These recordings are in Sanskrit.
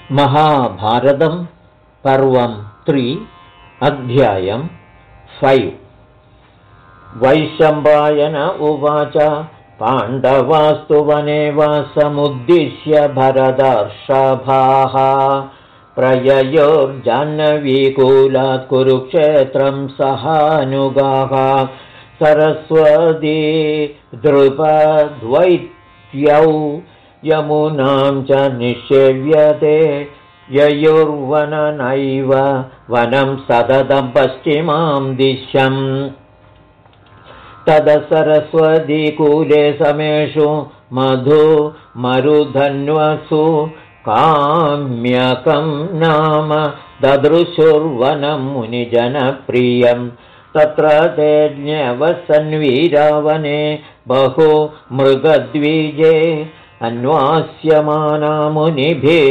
महाभारतं पर्वं 3 अध्यायं 5 वैशम्पायन उवाच पाण्डवास्तु वने वासमुद्दिश्य भरतर्षभाः प्रययोर्जाह्नवीकूलात् कुरुक्षेत्रं सहानुगाः सरस्वती द्रुपद्वैत्यौ यमुनां च निषेव्यते ययुर्वननैव वनं सततं पश्चिमां दिशम् तद सरस्वतीकूले समेषु मरुधन्वसु काम्यकं नाम ददृशुर्वनं मुनिजनप्रियं तत्र ते न्यवसन्वीरावने बहु मृगद्विजे अन्वास्यमाना मुनिभिः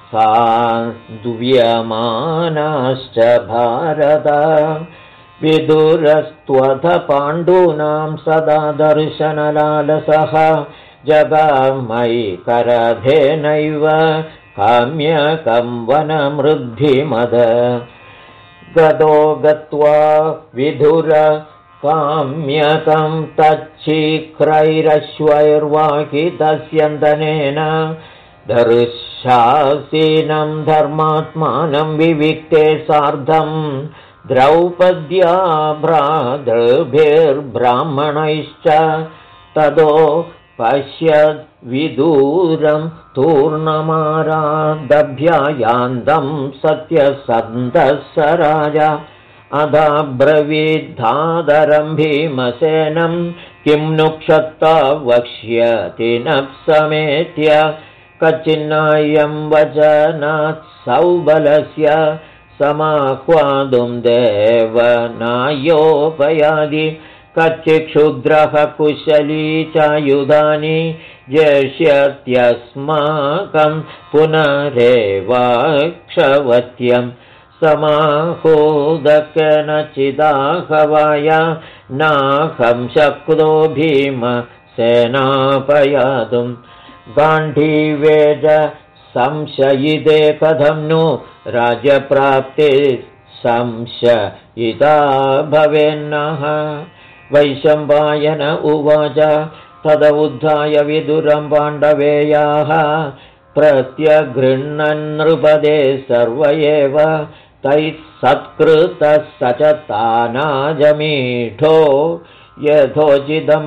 सान्द्व्यमानाश्च भारत विदुरस्त्वथ पाण्डूनां सदा दर्शनलालसः जगामैकरधेनैव काम्यकं वनमृद्धिमद गतो गत्वा विदुर काम्यकं तच्छीघ्रैरश्वैर्वाकितस्यन्दनेन दर्शासीनं धर्मात्मानं विविक्ते सार्धं द्रौपद्या भ्रातृभिर्ब्राह्मणैश्च ततो पश्यद्विदूरं तूर्णमारादभ्यायान्तं सत्यसन्धः स राजा अदाब्रवीद्धादरं भीमसेनं किं नु क्षत्ता वक्ष्यति नप्समेत्य कच्चिन्नायं वचनात् सौबलस्य समाह्वातुं देवनायोपयादि कच्चिक्षुद्रः कुशली चायुधानि जेष्यत्यस्माकं पुनरेवाक्षवत्यं समाहूदकनचिदाहवाय नाहं शक्तो भीमसेनापयातुं गाण्डीवेज संशयिते कथं नु राजप्राप्ते संशयिता भवेन्नः वैशम्पायन उवाच तद उद्धाय विदुरं पाण्डवेयाः प्रत्यगृह्णन् नृपदे सर्व एव तैः सत्कृतः स च तानाजमीढो यथोचितं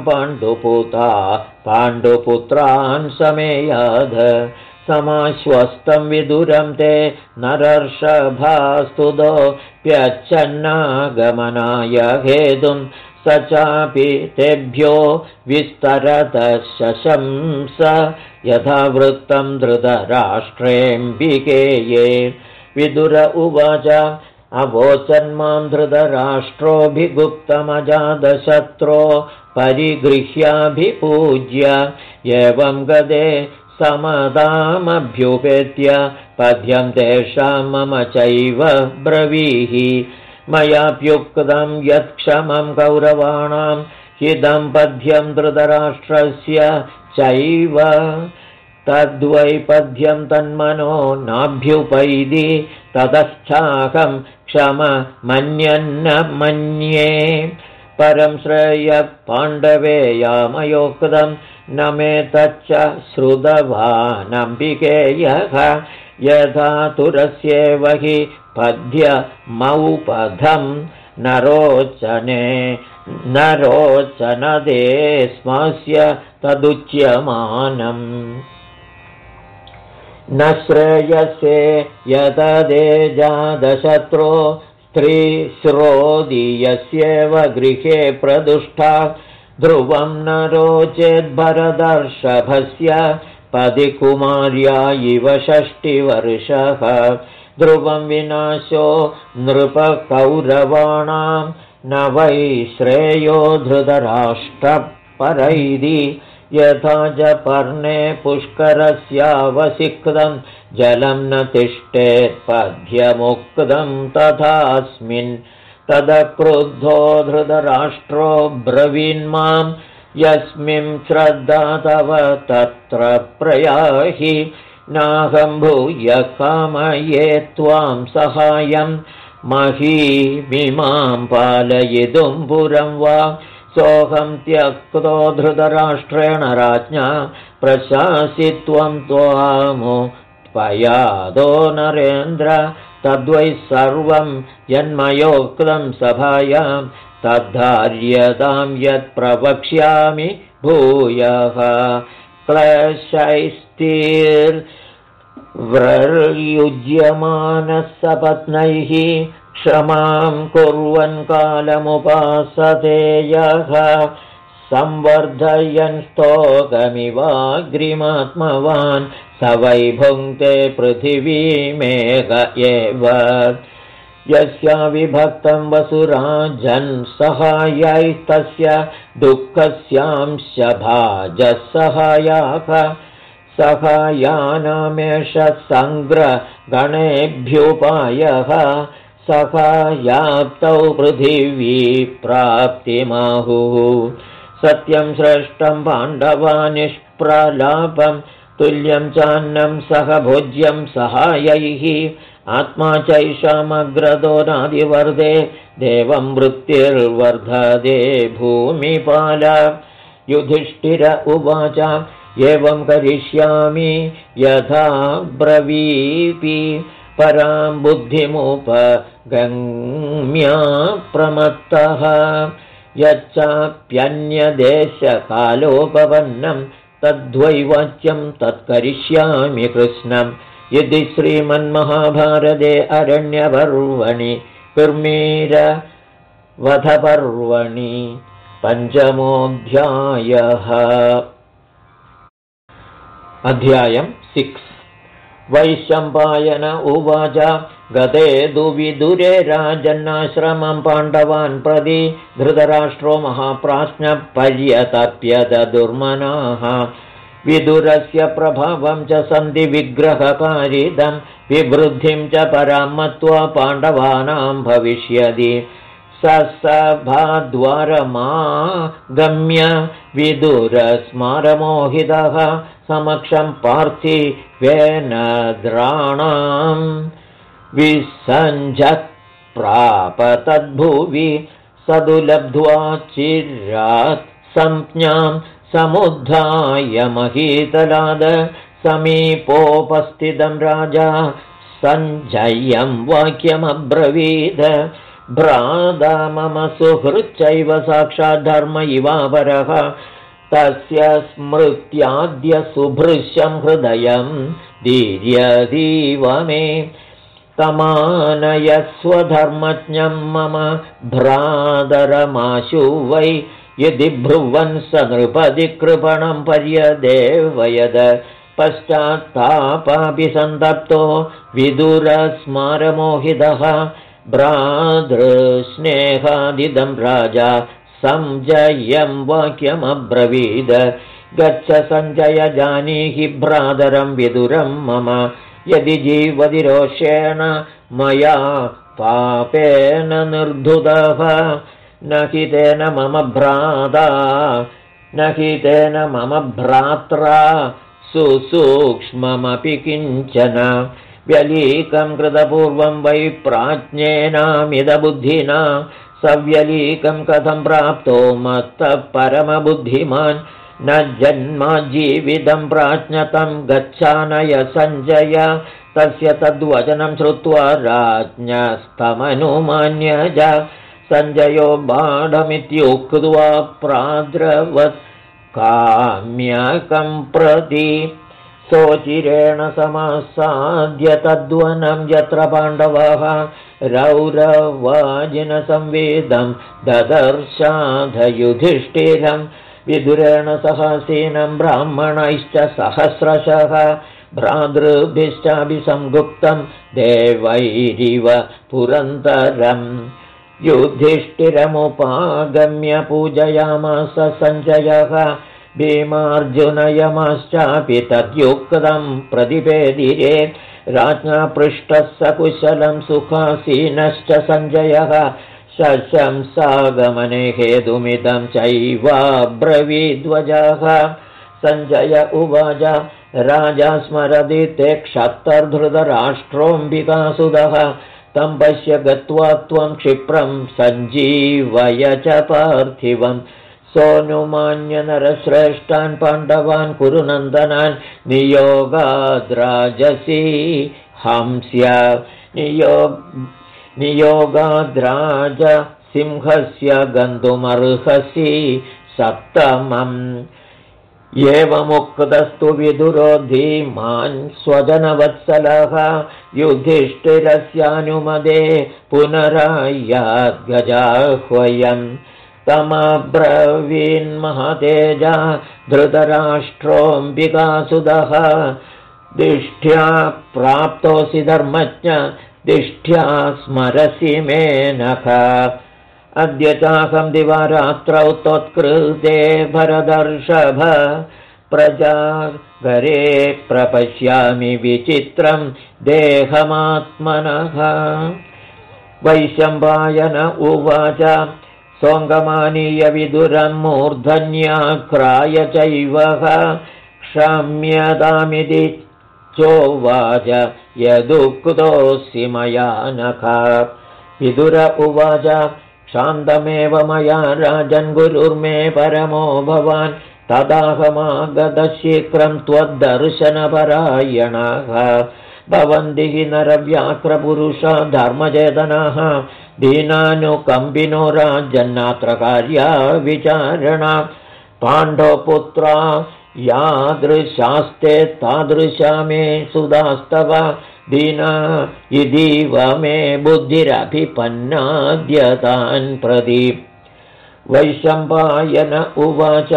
पाण्डुपुत्रान् समेयाध समाश्वस्तं विदुरं ते नरर्षभास्तुतो प्यच्छन्नागमनाय हेतुं स चापि तेभ्यो विस्तरतः शशंस यथा वृत्तं धृतराष्ट्रेऽम्बिकेये विदुर उवाच अवोचन्मां धृतराष्ट्रोऽभिगुप्तमजातशत्रो परिगृह्याभिपूज्य एवं गदे समदामभ्युपेत्य पद्यं तेषां मम चैव ब्रवीहि मयाप्युक्तं यत्क्षमं कौरवाणां हिदं पद्यं धृतराष्ट्रस्य चैव तद्वै पद्यं तन्मनो नाभ्युपैदि ततश्चाहं क्षममन्यन्न मन्ये परं श्रेयः पाण्डवेयामयोक्तं न मे तच्च श्रुतवानम्बिकेयः यथा तुरस्येव हि पद्यमौपधं नरोचनदे स्मस्य तदुच्यमानम् न श्रेयसे यतदे जातशत्रो स्त्रीश्रोदीयस्येव गृहे प्रदुष्टा ध्रुवं न रोचेद्भरतर्षभस्य पदिकुमार्या इव 6 ध्रुवं विनाशो नृपकौरवाणां न वै श्रेयो धृतराष्ट्रपरैदि यथा च पर्णे पुष्करस्यावसिक्तं जलं न तिष्ठेत् पद्यमुक्तं तथास्मिन् तदक्रुद्धो धृतराष्ट्रो ब्रवीन्मां यस्मिं श्रद्धा तव तत्र प्रयाहि नाहं भूय कामये त्वां सहायं महीमिमां पालयितुं पुरं वा सोऽहं त्यक्तो धृतराष्ट्रेण राज्ञा प्रशासित्वं त्वामुपयादो नरेन्द्र तद्वै सर्वं यन्मयोक्तं सभायां तद्धार्यतां यत् प्रवक्ष्यामि भूयः क्लेशैस्तिर्व्रर्युज्यमानः सपत्नैः क्षमां कुर्वन् कालमुपासते यः संवर्धयन् स्तोकमिवाग्रिमात्मवान् स वै भुङ्क्ते पृथिवीमेघ एव यस्याविभक्तं वसुराजन् सहायैस्तस्य दुःखस्यांश भाजः सहायाः सहायानामेष सङ्ग्रगणेभ्युपायः सहायाप्तौ पृथिवी प्राप्तिमाहुः सत्यं श्रेष्ठं पाण्डवानिष्प्रलापं तुल्यं चान्नं सह भोज्यं सहायैः आत्मा चैषामग्रतो नादिवर्धे देवं वृत्तिर्वर्धते भूमिपाल युधिष्ठिर उवाच एवं करिष्यामि यथा ब्रवीपि परां बुद्धिमुपगम्या प्रमत्तः यच्चाप्यन्यदेशकालोपपन्नं तद्वैवाच्यं तत्करिष्यामि कृष्णम् यदि श्रीमन्महाभारते अरण्यपर्वणि कुर्मीरवधपर्वणि पञ्चमोऽध्यायः। अध्यायम् 6 वैशम्पायन उवाच गते दुविदुरे राजन्नाश्रमं पाण्डवान् प्रति धृतराष्ट्रो महाप्राज्ञपर्यतप्यत दुर्मनाः विदुरस्य प्रभावं च सन्धिविग्रहकारिदं विवृद्धिं च परां मत्वा पाण्डवानां भविष्यति सभाद्वारमागम्य विदुरस्मारमोहितः समक्षं पार्थिवेन द्राणां विसञ्जत् प्राप तद्भुवि सदुलब्ध्वा चिरात् संज्ञां समुद्धाय महीतलाद समीपोपस्थितं राजा सञ्जयं वाक्यमब्रवीद भ्राता मम सुहृच्चैव साक्षात् धर्म इवापरः तस्य स्मृत्याद्य सुभृशं हृदयं दीर्यतीव मे तमानयस्वधर्मज्ञं मम भ्रातरमाशु वै यदि ब्रुवन् स नृपति कृपणं पर्यदेवयद पश्चात्तापापि सन्तप्तो विदुरस्मारमोहितः भ्रातृस्नेहादिदं राजा संजयं वाक्यमब्रवीद गच्छ सञ्जय जानीहि भ्रातरं विदुरं मम यदि जीवति रोषेण मया पापेन निर्धुतः न हि तेन मम भ्रात्रा सुसूक्ष्ममपि किञ्चन व्यलीकं कृतपूर्वं वै प्राज्ञेनामिदबुद्धिना सव्यलीकं कथं प्राप्तो मत्तः परमबुद्धिमान् न जन्माजीवितं प्राज्ञतं गच्छानय सञ्जय तस्य तद्वचनं श्रुत्वा राज्ञस्तमनुमान्य च सञ्जयो बाढमित्युक्त्वा प्राद्रवत् काम्यकं प्रति सोचिरेण समासाद्य तद्वनं यत्र पाण्डवाः रौरवाजिनसंवेदं ददर्शाधयुधिष्ठिरं विदुरेण सहासीनं ब्राह्मणैश्च सहस्रशः भ्रातृभिश्चाभिसंगुप्तं देवैरिव पुरन्दरम् युधिष्ठिरमुपागम्य पूजयामास सञ्जयः भीमार्जुनयमाश्चापि तद्युक्तं प्रतिपेदिरे राज्ञा पृष्टः सकुशलं सुखासीनश्च सञ्जयः शशंसागमने हेतुमिदं चैवाब्रवीद्वजः सञ्जय उवाच राजा स्मरति ते क्षत्तर्धृतराष्ट्रोऽम्बिकासुतः तं पश्य गत्वा त्वं क्षिप्रं सञ्जीवय च पार्थिवम् सोऽनुमान्यनरश्रेष्ठान् पाण्डवान् कुरुनन्दनान् नियोगाद्राजसी हंस्य नियोगाद्राज सिंहस्य गन्तुमर्हसि सप्तमम् एवमुक्तस्तु विदुरो धीमान् स्वजनवत्सलः युधिष्ठिरस्यानुमदे पुनरायाद्गजाह्वयम् तमब्रवीन्महतेजा धृतराष्ट्रोऽम्बिकासुतः दिष्ठ्या प्राप्तोऽसि धर्मज्ञ दिष्ठ्या स्मरसि मे नख अद्य चाहं दिवारात्रौ त्वत्कृते भरदर्षभ प्रजागरे प्रपश्यामि विचित्रं देहमात्मनः वैशम्पायन उवाच सोऽङ्गमानीय विदुरं मूर्धन्याक्राय चैवः क्षम्यतामिति चोवाच यदुक्तोऽसि मया नख विदुर उवाच शान्तमेव मया राजन् गुरुर्मे परमो भवान् तदाहमागतशीघ्रं त्वद्दर्शनपरायणाः भवन्ति हि नरव्याघ्रपुरुषा धर्मचेतनाः दीनानुकम्बिनो राजन्नात्र कार्या विचारणा पाण्डवपुत्रा यादृशास्ते तादृशा मे सुदास्तव दीना इदीव मे बुद्धिरभिपन्नाद्यतान् प्रति वैशम्पायन उवाच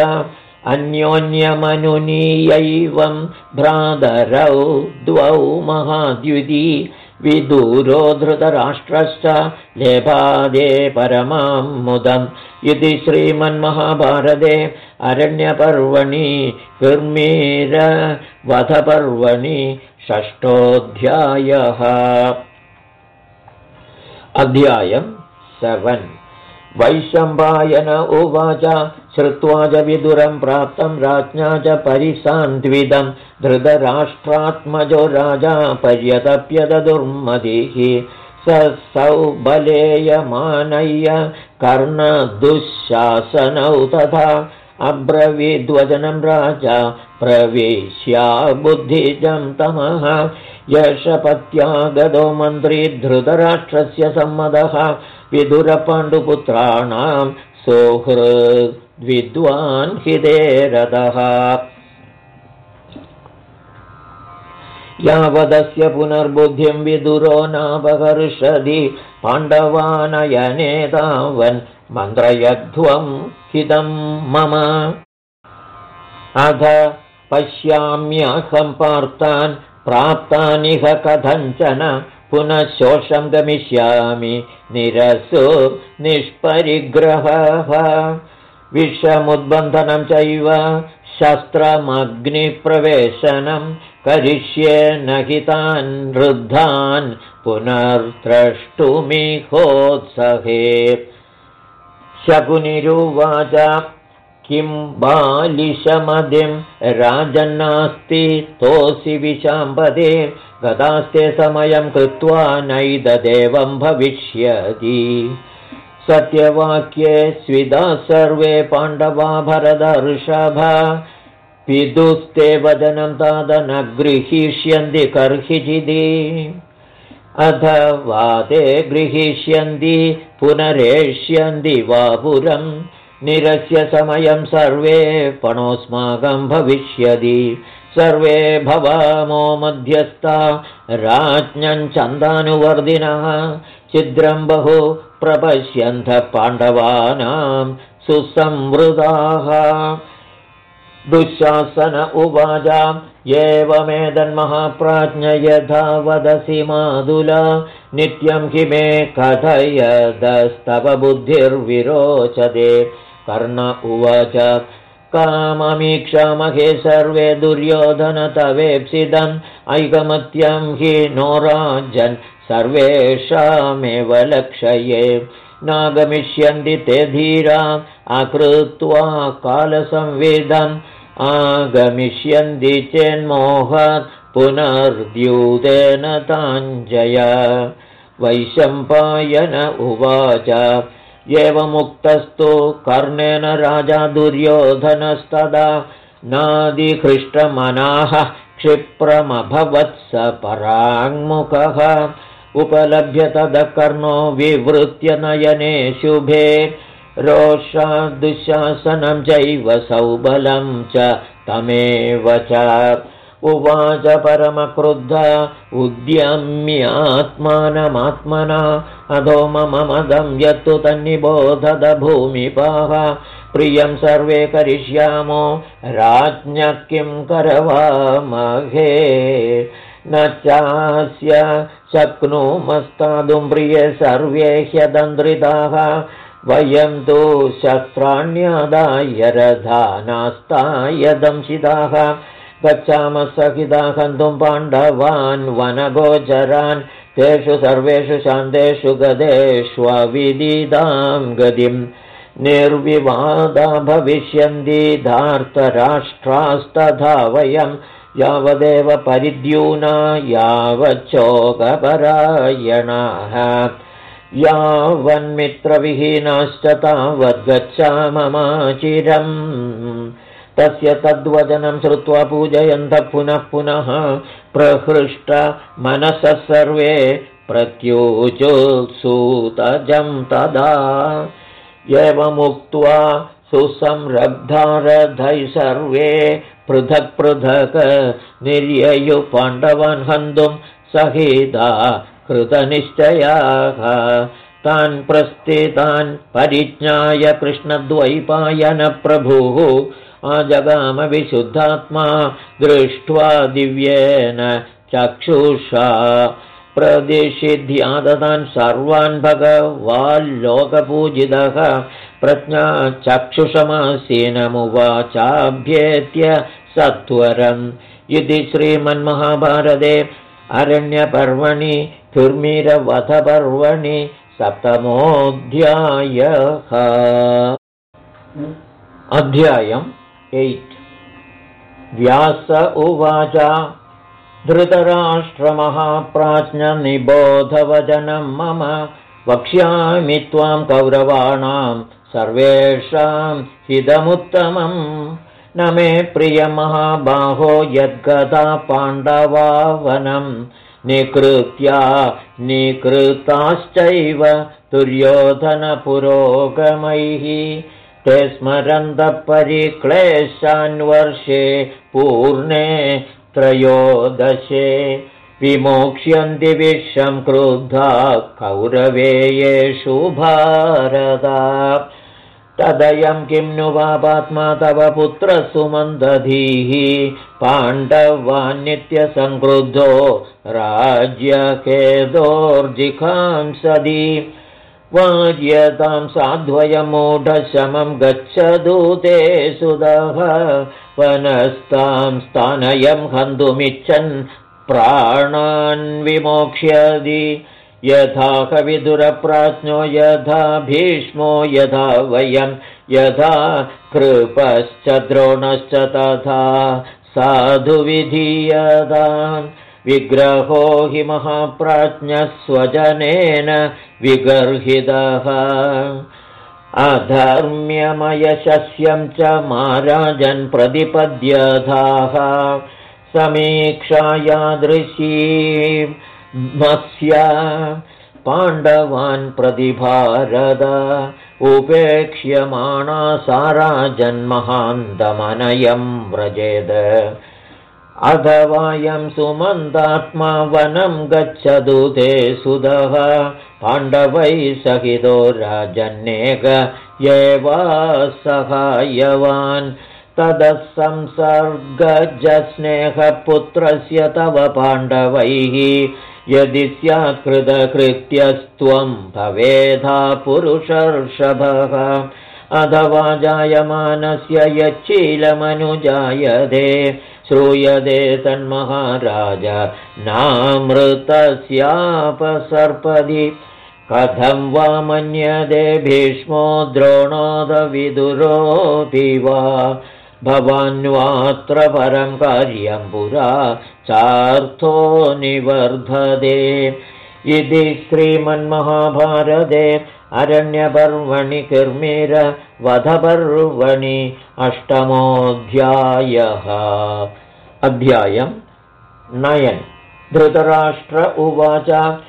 अन्योन्यमनुनीयैवं भ्रातरौ द्वौ महाद्युति विदुरो धृतराष्ट्रश्च लेभादे परमां मुदम् इति श्रीमन्महाभारते अरण्यपर्वणि कुर्मीरवधपर्वणि षष्ठोऽध्यायः। अध्यायं 7 वैशम्पायन उवाच श्रुत्वा च विदुरं प्राप्तं राज्ञा च परिसान्त्वितं धृतराष्ट्रात्मजो राजा पर्यतप्यत दुर्मतिः स सौबलेयमानय्य कर्णदुःशासनौ तथा अब्रवीद्वचनं राजा प्रवेश्या बुद्धिजं तमः यशपत्यागतो मन्त्री धृतराष्ट्रस्य सम्मतः विदुरपाण्डुपुत्राणां सौहृद्विद्वान् हितेरतः यावदस्य पुनर्बुद्धिं विदुरो नापकर्षति पाण्डवानयने तावन् मन्त्रयध्वं हितं मम अध पश्याम्यहं पार्थान् प्राप्तानिह कथञ्चन पुनः शोषं गमिष्यामि निरसो निष्परिग्रहः विषमुद्बन्धनं चैव शस्त्रमग्निप्रवेशनं करिष्ये न हि तान् वृद्धान् पुनर्द्रष्टुमिहोत्सहे शकुनिरुवाच किं बालिशमदिं राजन्नास्ति तोऽसि विशाम्पदे गतास्ते समयं कृत्वा नैददेवं भविष्यति सत्यवाक्ये स्विदा सर्वे पाण्डवा भरतर्षभा पितुस्ते वदनं तादन गृहीष्यन्ति कर्हिचिदि अथवा ते गृहीष्यन्ति पुनरेष्यन्ति वा पुरं निरस्य समयं सर्वे पणोऽस्माकं भविष्यति सर्वे भवामो मध्यस्था राज्ञं चन्दानुवर्धिनः छिद्रं बहु प्रपश्यन्त पाण्डवानां सुसंवृताः दुःशासन उवाच एवमेतन्महाप्राज्ञ यथा वदसि मादुला नित्यं हि मे कथयदस्तव बुद्धिर्विरोचते कर्ण उवाच काममीक्षामहे सर्वे दुर्योधन तवेप्सितम् ऐकमत्यं हि नो राजन् सर्वेषामेव लक्षये नागमिष्यन्ति ते धीरा अकृत्वा कालसंवेदं आगमिष्यन्ति चेन्मोहात् पुनर्द्यूतेन ताञ्जय। वैशम्पायन उवाच एवमुक्तस्तु कर्णेन राजा दुर्योधनस्तदा नादिहृष्टमनाः क्षिप्रमभवत्स पराङ्मुखः उपलभ्य ततः कर्णो विवृत्य नयने शुभे रोषादुःशासनं चैव सौबलं च तमेव च उवाच परमक्रुद्ध उद्यम्यात्मानमात्मना अधो मम मदं यत्तु तन्निबोधद भूमिपाः प्रियं सर्वे करिष्यामो राज्ञः किं करवामहे न चास्य शक्नुमस्तादुं प्रिये सर्वे ह्यदन्द्रिताः वयं तु शस्त्राण्यादाय रथानास्ताय दंशिताः गच्छामः सहिता हन्तुं पाण्डवान् वनगोचरान् तेषु सर्वेषु शान्तेषु गदेष्वविदितां गतिं निर्विवादा भविष्यन्ति धार्तराष्ट्रास्तथा वयं यावदेव परिद्यूना यावच्चोकपरायणाः यावन्मित्रविहीनाश्च तावद्गच्छाममाचिरम् तस्य तद्वचनं श्रुत्वा पूजयन्तः पुनः पुनः प्रहृष्ट मनसः सर्वे प्रत्युजुत्सूतजं तदा एवमुक्त्वा सुसंरब्धारथैः सर्वे पृथक् पृथक् निर्ययुः पाण्डवान् हन्तुं सहिता कृतनिश्चयाः तान् प्रस्थितान् परिज्ञाय कृष्णद्वैपायनप्रभुः आजगाम विशुद्धात्मा दृष्ट्वा दिव्येन चक्षुषा प्रदिशिध्यादतान् सर्वान् भगवाल्लोकपूजितः प्रज्ञा चक्षुषमासीनमुवाचाभ्येत्य सत्वरम् इति श्रीमन्महाभारते अरण्यपर्वणि दुर्मिरवधपर्वणि 7मोऽध्यायः। अध्यायम् 8। व्यास उवाच धृतराष्ट्रमहाप्राज्ञनिबोधवचनं मम वक्ष्यामि त्वां कौरवाणां सर्वेषां हितमुत्तमम् न मे प्रियमहाबाहो यद्गता पाण्डवा वनं निकृताश्चैव दुर्योधनपुरोगमैः ते स्मरन्तः परिक्लेशान् वर्षे पूर्णे त्रयोदशे विमोक्ष्यन्ति विश्वं क्रुद्धा कौरवेयेषु भारत तदयं किं नु पापात्मा तव पुत्रः सुमन्दधीः पाण्डवान्नित्यसंक्रुद्धो राज्यखेदोर्जिखांसदि वार्यतां साध्वयमूढशमं गच्छतु ते सुदः वनस्तां स्थानयं हन्तुमिच्छन् प्राणान् विमोक्ष्यति यथा कविदुरप्राज्ञो यथा भीष्मो यथा वयं यथा कृपश्च द्रोणश्च तथा साधु विधीयताम् विग्रहो हि महाप्राज्ञः स्वजनेन विगर्हितः अधर्म्यमयशस्यं च महाराजन् प्रतिपद्यथाः समीक्षायादृशी मत्स्य पाण्डवान् प्रतिभारद उपेक्ष्यमाणा साराजन्महान्तमनयं व्रजेद अथवायं सुमन्तात्मा वनं गच्छतु ते सुदः पाण्डवैः सहितो राजन्नेक एवा सहायवान् ततः संसर्गजस्नेहपुत्रस्य तव पाण्डवैः यदि स्यात्कृतकृत्यस्त्वं भवेधा पुरुषर्षभः अथवा जायमानस्य यच्छीलमनुजायते श्रूयते तन्महाराज नामृतस्यापसर्पदि कथं वा मन्यते भीष्मो द्रोणोदविदुरोऽपि वा भवान्वात्र परं कार्यं पुरा चार्थो निवर्धते। इति श्रीमन्महाभारते अरण्यपर्वणि किर्मीरवधपर्वणि 8मोऽध्यायः। अध्यायं 9। धृतराष्ट्र उवाच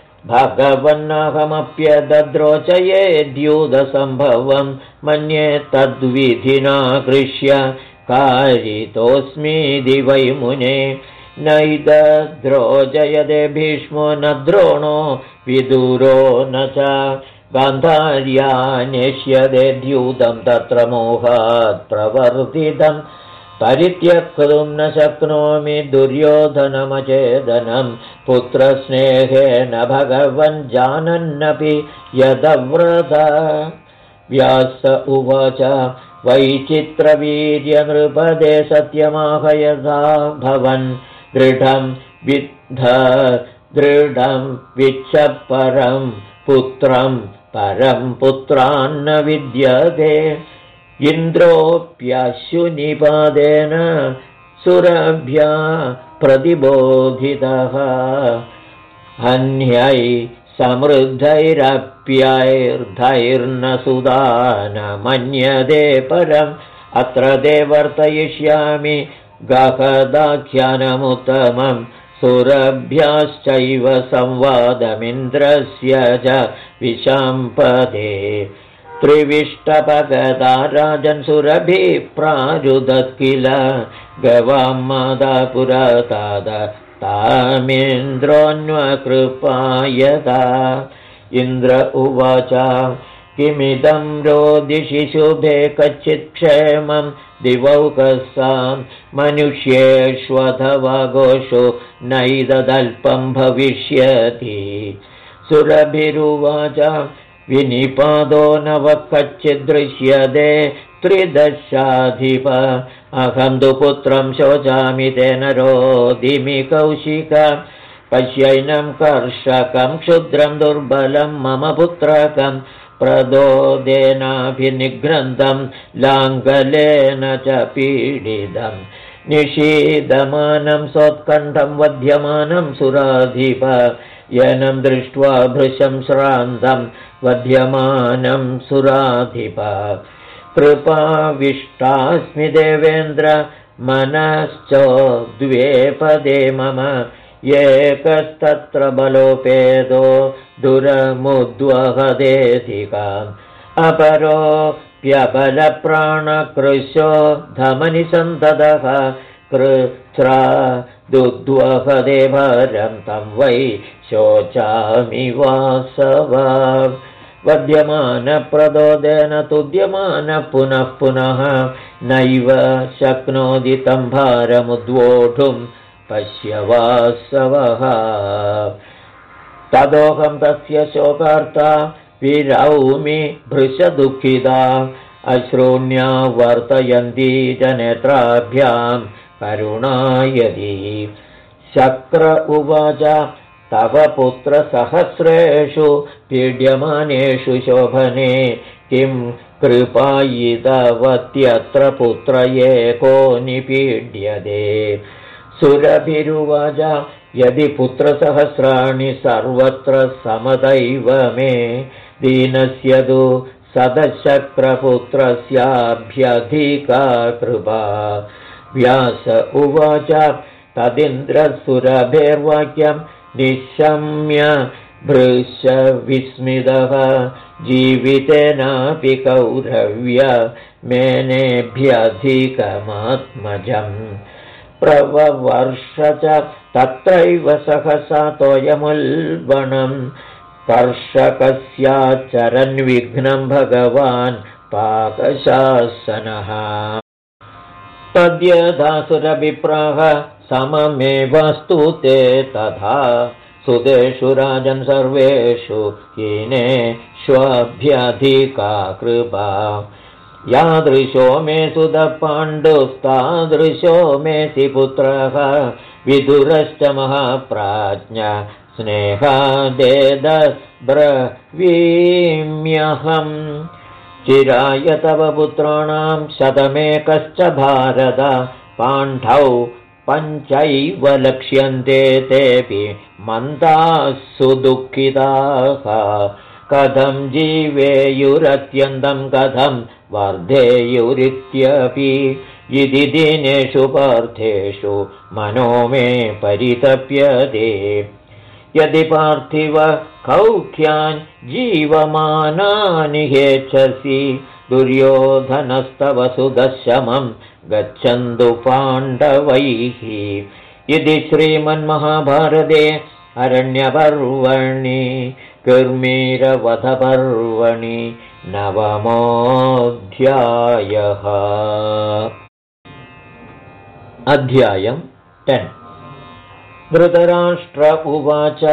भगवन्नहमप्यदद्रोचयेद्यूतसम्भवं मन्ये तद्विधिना कृष्य कारितोऽस्मीति वै मुने। नैतद्रोचयते भीष्मो न द्रोणो विदुरो न च गान्धार्या नेष्यते द्यूतं तत्र मोहात् प्रवर्तितं परित्यक्तुं न शक्नोमि दुर्योधनमचेदनं पुत्रस्नेहेन भगवन् जानन्नपि यदव्रत। व्यास उवाच वैचित्रवीर्यनृपदे सत्यमाहयथा भवन् दृढं विच्छपरं पुत्रं परं पुत्रान्न विद्यते। इन्द्रोऽप्यश्युनिपादेन सुरभ्या प्रतिबोधितः हन्यै समृद्धैरप्यैर्धैर्न सुदान मन्यते परम्। अत्र ते वर्तयिष्यामि गहदाख्यानमुत्तमं सुरभ्याश्चैव संवादमिन्द्रस्य च विशाम्पदे। त्रिविष्टपगता राजन् सुरभिः प्रारुदत् किल गवां मादा पुरताद तामिन्द्रोऽन्वकृपायता। इन्द्र उवाच किमिदं रोदिषि शुभे कच्चित् क्षेमं दिवौकसां मनुष्येष्वथवा गोषु नैतदल्पं भविष्यति। सुरभिरुवाच विनिपादो नव कच्चिद्दृश्यते त्रिदशाधिप अहं तु पुत्रं शोचामि तेन रोदिमि कौशिक। पश्यैनं कर्षकं क्षुद्रं दुर्बलं मम पुत्रकं प्रदोदेनाभिनिघ्नन्दं लाङ्गलेन च पीडितं निषीदमानं सोत्कण्ठं वध्यमानं सुराधिप यनं दृष्ट्वा भृशं श्रान्तं वध्यमानं सुराधिप। कृपाविष्टास्मि देवेन्द्र मनश्चोद्वेपदे मम एकस्तत्र बलोपेदो दुरमुद्वहदेधिकाम् अपरोऽप्यबलप्राणकृशो धमनि सन्ततः कृच्छ्रा दुद्वहदे भरं तं वै शोचामि वासव। वध्यमानप्रदोदेन तुद्यमान पुनः पुनः नैव शक्नोति तं भारमुद्वोढुं पश्य वासवः। तदोहं तस्य शोकार्ता विरौमि भृशदुःखिता अश्रूण्या वर्तयन्ती च नेत्राभ्यां करुणायति। शक्र उवाच तव पुत्रसहस्रेषु पीड्यमानेषु शोभने किं कृपायितवत्यत्र पुत्र एको निपीड्यते। सुरभिरुवाच यदि पुत्रसहस्राणि सर्वत्र समदैव मे दीनस्य तु सदशक्रपुत्रस्याभ्यधिका कृपा। व्यास उवाच तदिन्द्रसुरभेर्वाक्यं निशम्य भृशविस्मितः जीवितेनापि कौरव्य मेनेभ्यधिकमात्मजम् प्रववर्ष च तत्रैव सहसा तोयमुल्बणं कर्षकस्याचरन्विघ्नं भगवान् पाकशासनः। तद्यथासुरभिप्राह सममेवास्तु ते तथा सुतेषु राजन् सर्वेषु हीनेष्वभ्यधिका कृपा। यादृशो मे सुतः पाण्डुस्तादृशो मेऽसि पुत्रः विदुरश्च महाप्राज्ञ स्नेहादेदब्रवीम्यहम्। चिराय तव पुत्राणां 101 भारत पाण्डौ 5 लक्ष्यन्ते तेऽपि मन्दाः सुदुःखिताः कथं जीवेयुरत्यन्तं कथं वर्धेयुरित्यपि इति दिनेषु पार्थेषु मनो मे परितप्यते यदि पार्थिव कौख्यान् जीवमानानि हेच्छसि दुर्योधनस्तव सुदशमं गच्छन्तु पाण्डवैः इति श्रीमन्महाभारते अरण्यपर्वणि कुर्मीरवधपर्वणि 9मोऽध्यायः। अध्यायं 10। धृतराष्ट्र उवाच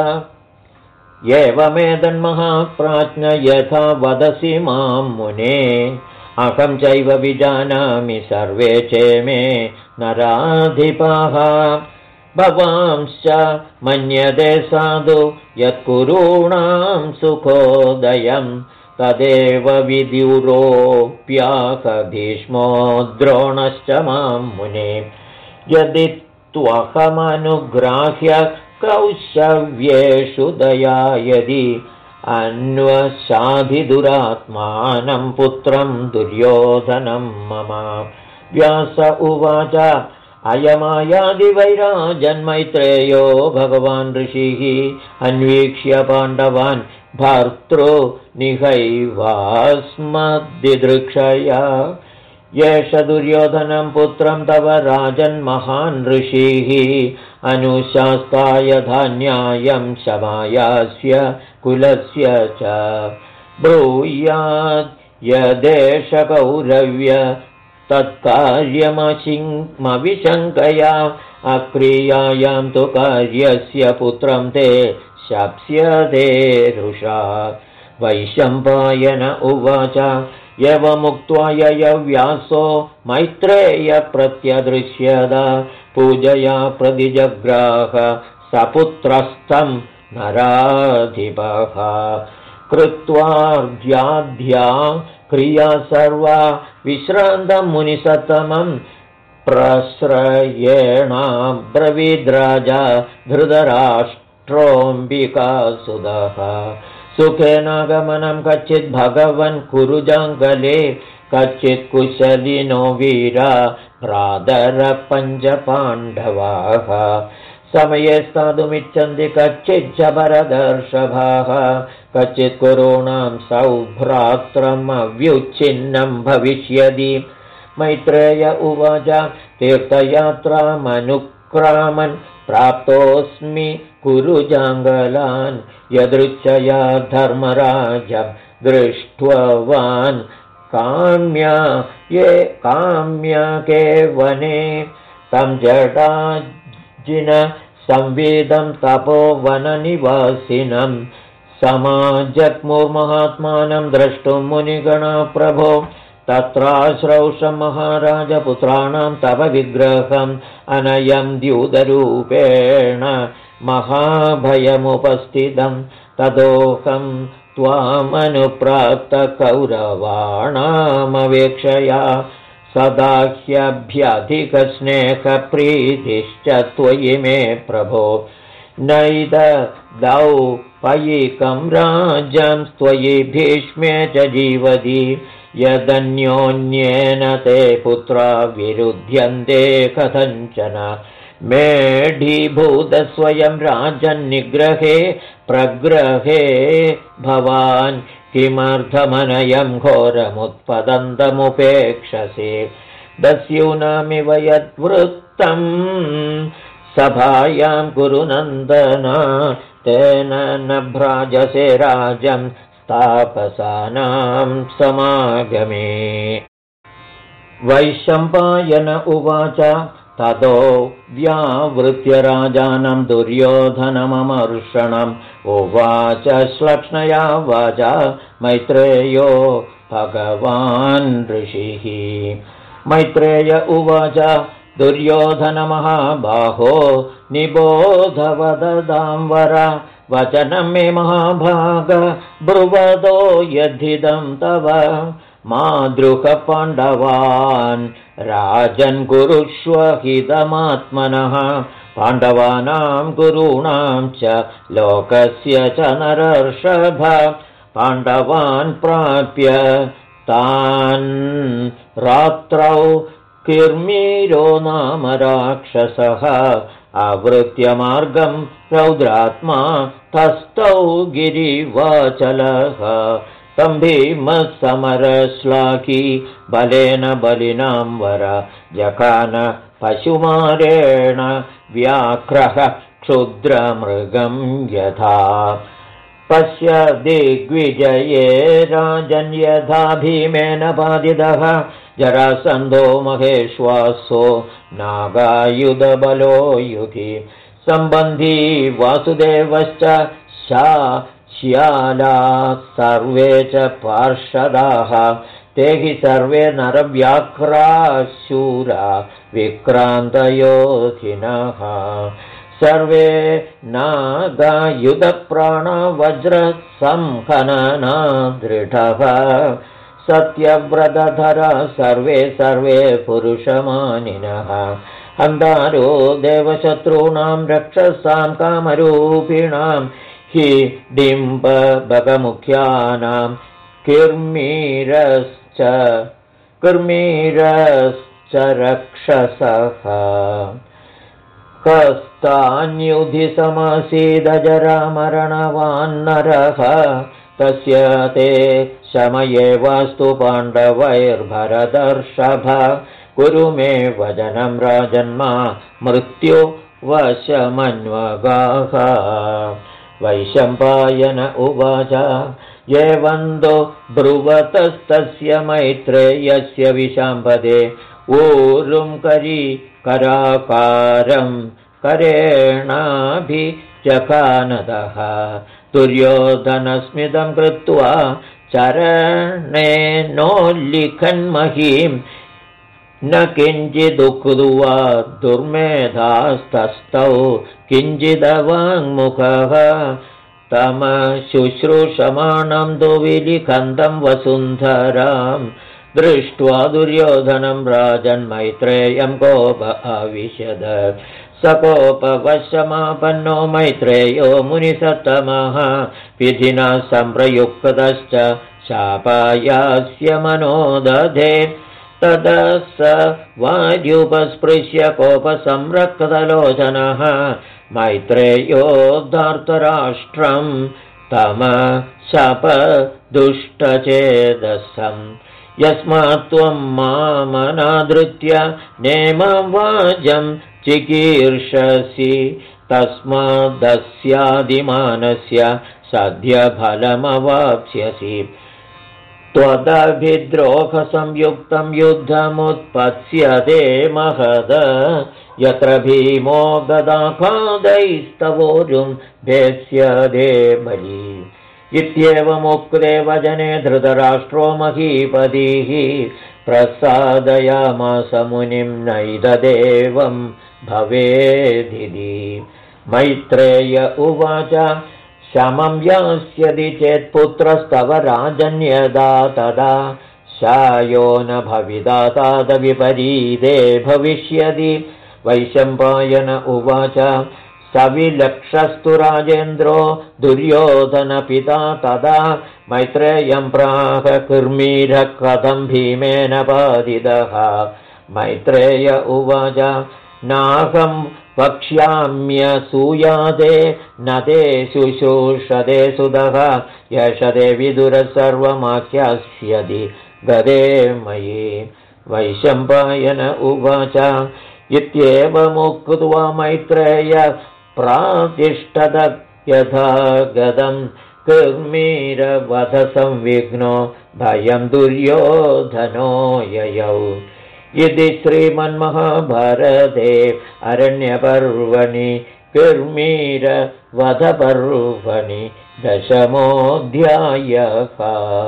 एवमेतन्महाप्राज्ञ यथा वदसि मां मुने अहं चैव विजानामि सर्वे चेमे नराधिपाः भवांश्च मन्यते साधु यत्कुरूणां सुखोदयं तदेव विदुरोऽप्याक भीष्मो द्रोणश्च मां मुने यदि त्वहमनुग्राह्य कौशव्येषु दया यदि अन्वशाधिदुरात्मानं पुत्रं दुर्योधनं मम। व्यास उवाच अयमायादिवैराजन्मैत्रेयो भगवान् ऋषिः अन्वीक्ष्य पाण्डवान् भर्तृनिहैवास्मद्दिदृक्षया येष दुर्योधनं पुत्रं तव राजन्महान् ऋषिः अनुशास्ताय धान्यायं शमायास्य कुलस्य च ब्रूयाद् यदेष कौरव्य तत्कार्यमविशङ्कया अक्रियायां तु कार्यस्य पुत्रं ते शप्स्यते रुषा। वैशम्पायन उवाच एवमुक्त्वा ययव्यासो मैत्रेय प्रत्यदृश्यत पूजया प्रतिजग्राह सपुत्रस्थं नराधिपः कृत्वार्घ्याद्या क्रिया सर्वा विश्रान्तं मुनिसत्तमं प्रश्रयेणां ब्रवीद्राजा धृतराष्ट्रोऽम्बिकासुतः सुखेनागमनं कच्चित् भगवन् कुरुजाङ्गले कच्चित् कुशलिनो वीरा भ्रातरः 5 पाण्डवाः समये स्थातुमिच्छन्ति कच्चिच्च भरतर्षभाः कच्चित् कुरूणां सौभ्रात्रमव्युच्छिन्नं भविष्यति। मैत्रेय उवाच तीर्थयात्रामनुक्रामन् प्राप्तोऽस्मि कुरुजाङ्गलान् यदृच्छया धर्मराजं दृष्ट्वान् काम्यके वने तं जटाजिन संवेदं तपोवननिवासिनं समाजग्मुर्महात्मानं द्रष्टुं मुनिगणा प्रभो तत्राश्रौषं महाराजपुत्राणां तव विग्रहम् अनयं द्यूतरूपेण महाभयमुपस्थितं तदोहं त्वामनुप्राप्तकौरवाणामवेक्षया सदा ह्यभ्यधिकस्नेहप्रीतिश्च त्वयि मे प्रभो नैददौपयिकं राज्यं त्वयि भीष्मे च जीवति यदन्योन्येन ते पुत्रा विरुध्यन्ते कथञ्चन मेढीभूतस्वयं राजन्निग्रहे प्रग्रहे भवान् किमर्थमनयं घोरमुत्पतन्तमुपेक्षसे दस्यूनामिव यद्वृत्तं सभायां कुरुनन्दन तेन न भ्राजसे राजं तापसानां समागमे। वैशम्पायन उवाच ततो व्यावृत्य राजानं दुर्योधनममर्षणम् उवाच श्लक्ष्णया वाचा मैत्रेयो भगवान् ऋषिः। मैत्रेय उवाच दुर्योधनमहाबाहो निबोधवददां वर वचनं मे महाभाग ब्रुवदो यद्धिदं तव माद्रुकपाण्डवान् राजन् कुरुष्व हितमात्मनः पाण्डवानां गुरूणां च लोकस्य च नरर्षभ पाण्डवान् प्राप्य तान् रात्रौ किर्मीरो नाम राक्षसः आवृत्य मार्गं रौद्रात्मा तस्थौ गिरिवाचलः तं भीमसमरश्लाकी बलेन बलिनां वर जखान पशुमारेण व्याघ्रः क्षुद्रमृगं यथा पश्य दिग्विजये राजन् यथा भीमेन बाधितः जरासन्धो महेश्वासो नागायुधबलो युधि सम्बन्धी वासुदेवश्च श्याला सर्वे च पार्षदाः ते हि सर्वे नरव्याघ्राशूरा विक्रान्तयोधिनः सर्वे नागायुधप्राणवज्रसंहनना दृढः सत्यव्रतधरा सर्वे पुरुषमानिनः हन्तारो देवशत्रूणां रक्षसां कामरूपिणां हि डिम्बबकमुख्यानां किर्मीरश्च रक्षसः कस्तान्युधि समासीदजरामरणवान्नरः तस्य ते शमये वास्तु पाण्डवैर्भरतर्षभ कुरु मे वचनं राजन्मा मृत्युवशमन्वगाः वैशम्पायन उवाच एवन्दो ब्रुवतस्तस्य मैत्रेयस्य विशाम्पदे ऊरुं कराकारं करेणाभिजखानदः दुर्योधनस्मितं कृत्वा चरणेनोल्लिखन्महीं न किञ्चिदुक्त्वा दुर्मेधास्तस्थौ किञ्चिदवाङ्मुखः तमशुश्रूषमाणं दुविलिखन्तं वसुन्धरां दृष्ट्वा दुर्योधनं राजन्मैत्रेयं कोप आविशद सकोपवशमापन्नो मैत्रेयो मुनिसत्तमः विधिना सम्प्रयुक्तश्च शापायास्य मनो दधे तदा स वार्युपस्पृश्य कोपसंरक्तलोचनः मैत्रेयो धार्तराष्ट्रं तमशापदुष्टचेदसम् यस्मात् त्वं मामनादृत्य नेमवाजं चिकीर्षसि तस्मादस्यादिमानस्य सद्यफलमवाप्स्यसि त्वदभिद्रोहसंयुक्तं युद्धमुत्पत्स्यते महद यत्र भीमो गदापादैस्तवोरुं भेत्स्यते बली इत्येवमुक्ते वचने धृतराष्ट्रो महीपतिः प्रसादयामास मुनिं नैतदेवं भवेदिति मैत्रेय उवाच शमं यास्यति चेत् पुत्रस्तव राजन्यदा तदा शायो न भविदा तादविपरीते भविष्यति वैशम्पायन उवाच सविलक्षस्तु राजेन्द्रो दुर्योधनपिता तदा मैत्रेयं प्राह कुर्मीरः कथं भीमेन बाधितः मैत्रेय उवाच नाहं वक्ष्याम्यसूयादे न ते शुश्रूषते सुतः यशते विदुरः सर्वमाख्यास्यति गदे मयि वैशम्पायन उवाच इत्येवमुक्त्वा मैत्रेय प्रातिष्ठत यथा गदं कुर्मीरवधसंविघ्नो भयं दुर्योधनो ययौ इति श्रीमन्महाभारते अरण्यपर्वणि कुर्मीरवधपर्वणि 10मोऽध्यायः।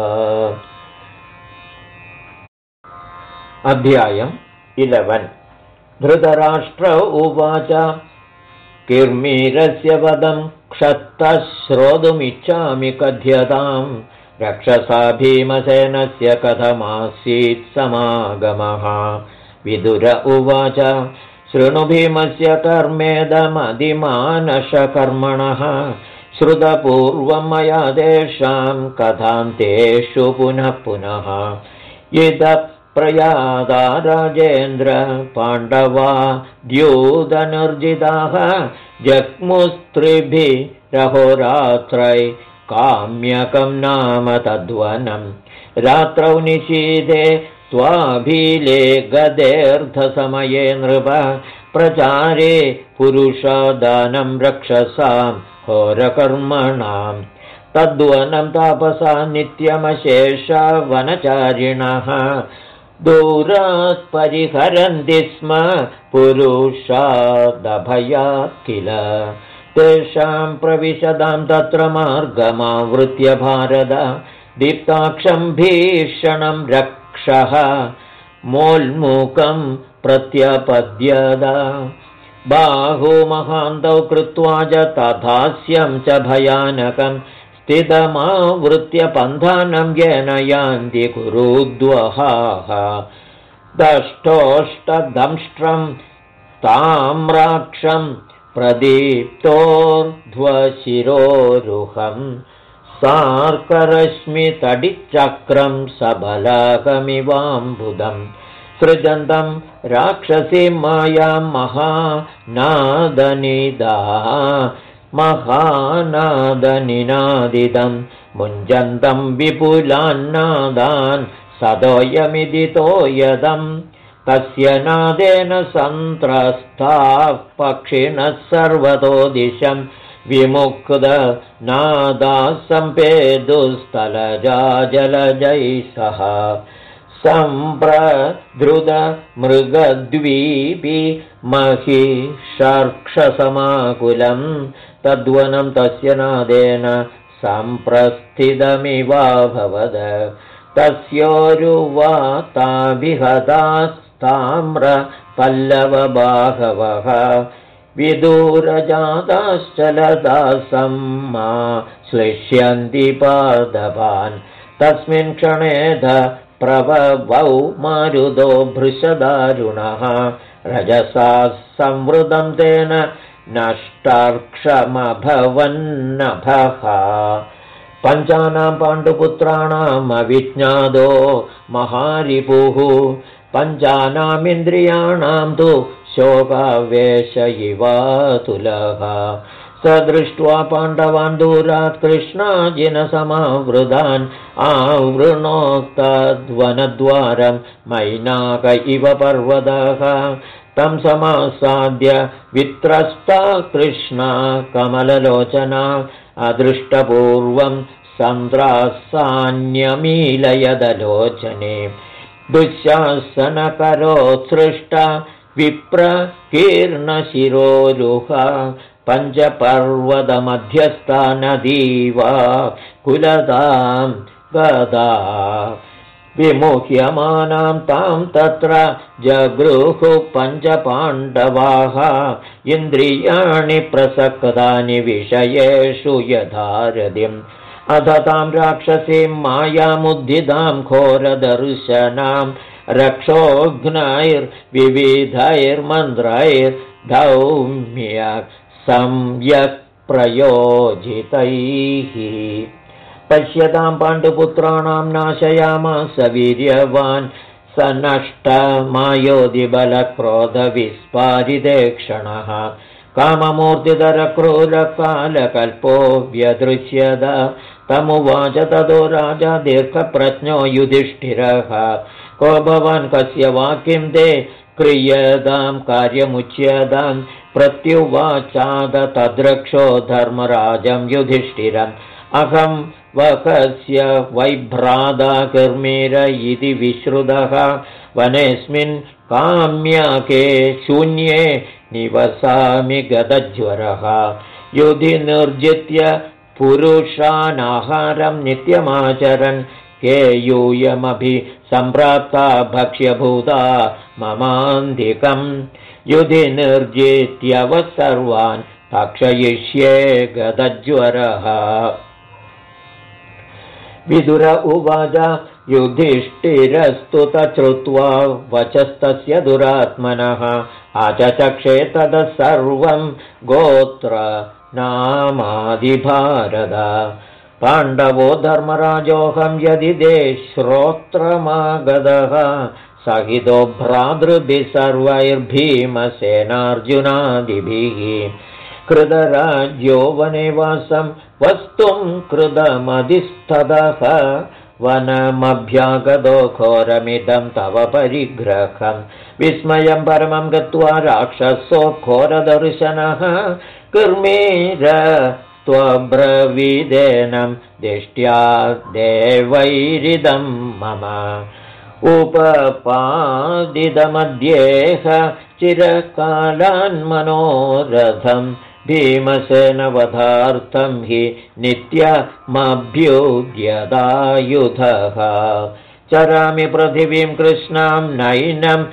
अध्यायम् 11। धृतराष्ट्र उवाच किर्मीरस्य वदं क्षत्तः श्रोतुमिच्छामि कथ्यतां रक्षसा भीमसेनस्य कथमासीत् समागमः। विदुर उवाच शृणु भीमस्य कर्मेदमदिमानशकर्मणः श्रुतपूर्वं मया तेषां कथान्तेषु पुनः पुनः। इदः प्रयादा राजेन्द्र पाण्डवा द्यूतनिर्जिताः जग्मुस्त्रिभिरहोरात्रै काम्यकं नाम तद्वनं। रात्रौ निशीथे त्वाभीले गदेऽर्धसमये नृप प्रचारे पुरुषदानं रक्षसां होरकर्मणां। तद्वनं तापसा नित्यमशेषा वनचारिणः दूरात् परिहरन्ति स्म पुरुषादभयात् किल। तेषां प्रविशदां तत्र मार्गमावृत्य भारत दीप्ताक्षं भीषणं रक्षः मोल्मुखं प्रत्यपद्यत। बाहुमहान्तौ कृत्वा च तथास्यं च भयानकं स्थितमावृत्य पन्थानं येन यान्ति कुरुद्वहाः। दष्टोष्टदंष्ट्रं ताम्राक्षं प्रदीप्तोर्ध्वशिरोरुहं सार्करश्मितडिचक्रं सबलाकमिवाम्बुदं सृजन्तं राक्षसी मायां महानादनिनादिदं मुञ्जन्तं विपुलान्नादान् सदोयमिति तोयदम्। तस्य नादेन सन्त्रस्ताः पक्षिणः सर्वतो दिशं विमुक्तनादाः सम्पेदुस्तलजा जलजैः सह। सम्प्रधृतमृगद्वीपि महिषर्क्षसमाकुलं तद्वनं तस्य नादेन सम्प्रस्थितमिवाभवद। तस्योरुवाताभिहतास्ताम्रपल्लवबाहवः विदूरजाताश्चलदासं मा श्लिष्यन्ति पादपान्। तस्मिन् क्षणेध प्रववौ मारुतो भृशदारुणः रजसा संवृतं तेन नष्टार्क्षमभवन्नभः। पञ्चानां पाण्डुपुत्राणामविज्ञातो महारिपुः पञ्चानामिन्द्रियाणां तु शोकावेश इवातुलः। स दृष्ट्वा पाण्डवान् दूरात् कृष्णाजिनसमावृतान् आवृणोक्तद्वनद्वारं मैनाक इव पर्वतः। तं समासाद्य वित्रस्ता कृष्णा कमललोचना अदृष्टपूर्वं सन्त्रासान्यमीलयदलोचने। दुःशासनकरोत्सृष्टा विप्रकीर्णशिरोरुहा पञ्चपर्वतमध्यस्था नदीवा कुलतां गदा। विमुह्यमानां तां तत्र जगृहुः पञ्चपाण्डवाः इन्द्रियाणि प्रसक्तानि विषयेषु यथारथिम्। अथ तां राक्षसीं मायामुद्धितां घोरदर्शनां रक्षोघ्नैर्विविधैर्मन्त्रैर्धौम्य सम्यक् प्रयोजितैः। पश्यतां पाण्डुपुत्राणां नाशयामास वीर्यवान् स नष्टमायोधिबलक्रोधविस्फारितेक्षणः। काममूर्तिधरक्रूरकालकल्पो व्यदृश्यत। तमुवाच ततो राजा दीर्घप्रज्ञो युधिष्ठिरः को भवान् कस्य वाक्यं ते क्रियतां कार्यमुच्यतां। प्रत्युवाचाद तद्रक्षो धर्मराजं युधिष्ठिरम् अहं वकस्य वैभ्राता कर्मीर इति विश्रुतः वनेऽस्मिन् काम्याके शून्ये निवसामि गतज्वरः। युधि निर्जित्य पुरुषानाहारं नित्यमाचरन् केयूयमभि सम्प्राप्ता भक्ष्यभूता ममान्तिकम्। युधि निर्जित्यव सर्वान् भक्षयिष्ये गतज्वरः। विदुर उवाच युधिष्ठिरस्तु तच्छ्रुत्वा वचस्तस्य दुरात्मनः आचचक्षे ततः सर्वं गोत्र नामादिभारत पाण्डवो धर्मराजोऽहं यदि ते श्रोत्रमागतः सहितो भ्रातृभिः सर्वैर्भीमसेनार्जुनादिभिः कृतराज्यो वनेवासं वस्तुं कृतमधिस्ततः वनमभ्यागतो घोरमिदं तव परिग्रहं विस्मयं परमं गत्वा राक्षसो घोरदर्शनः कर्मीर त्वब्रवीदेनं दिष्ट्या देवैरिदं मम उपपादितमध्येह चिरकालान्मनोरथं भीमसेनवधार्थं हि नित्यमभ्युद्यदायुधः चरामि पृथिवीं कृष्णां नैनं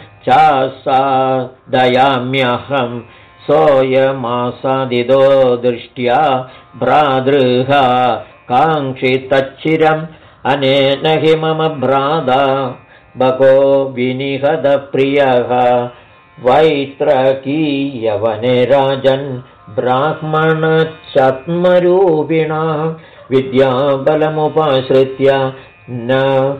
चासादयाम्यहं सोऽयमासादितो दृष्ट्या भ्रातृः काङ्क्षितच्चिरम् अनेन हि मम भ्राता बको विनिहतप्रियः वैत्रकीयवने राजन् ब्राह्मणच्छत्मरूपिणा विद्याबलमुपाश्रित्य न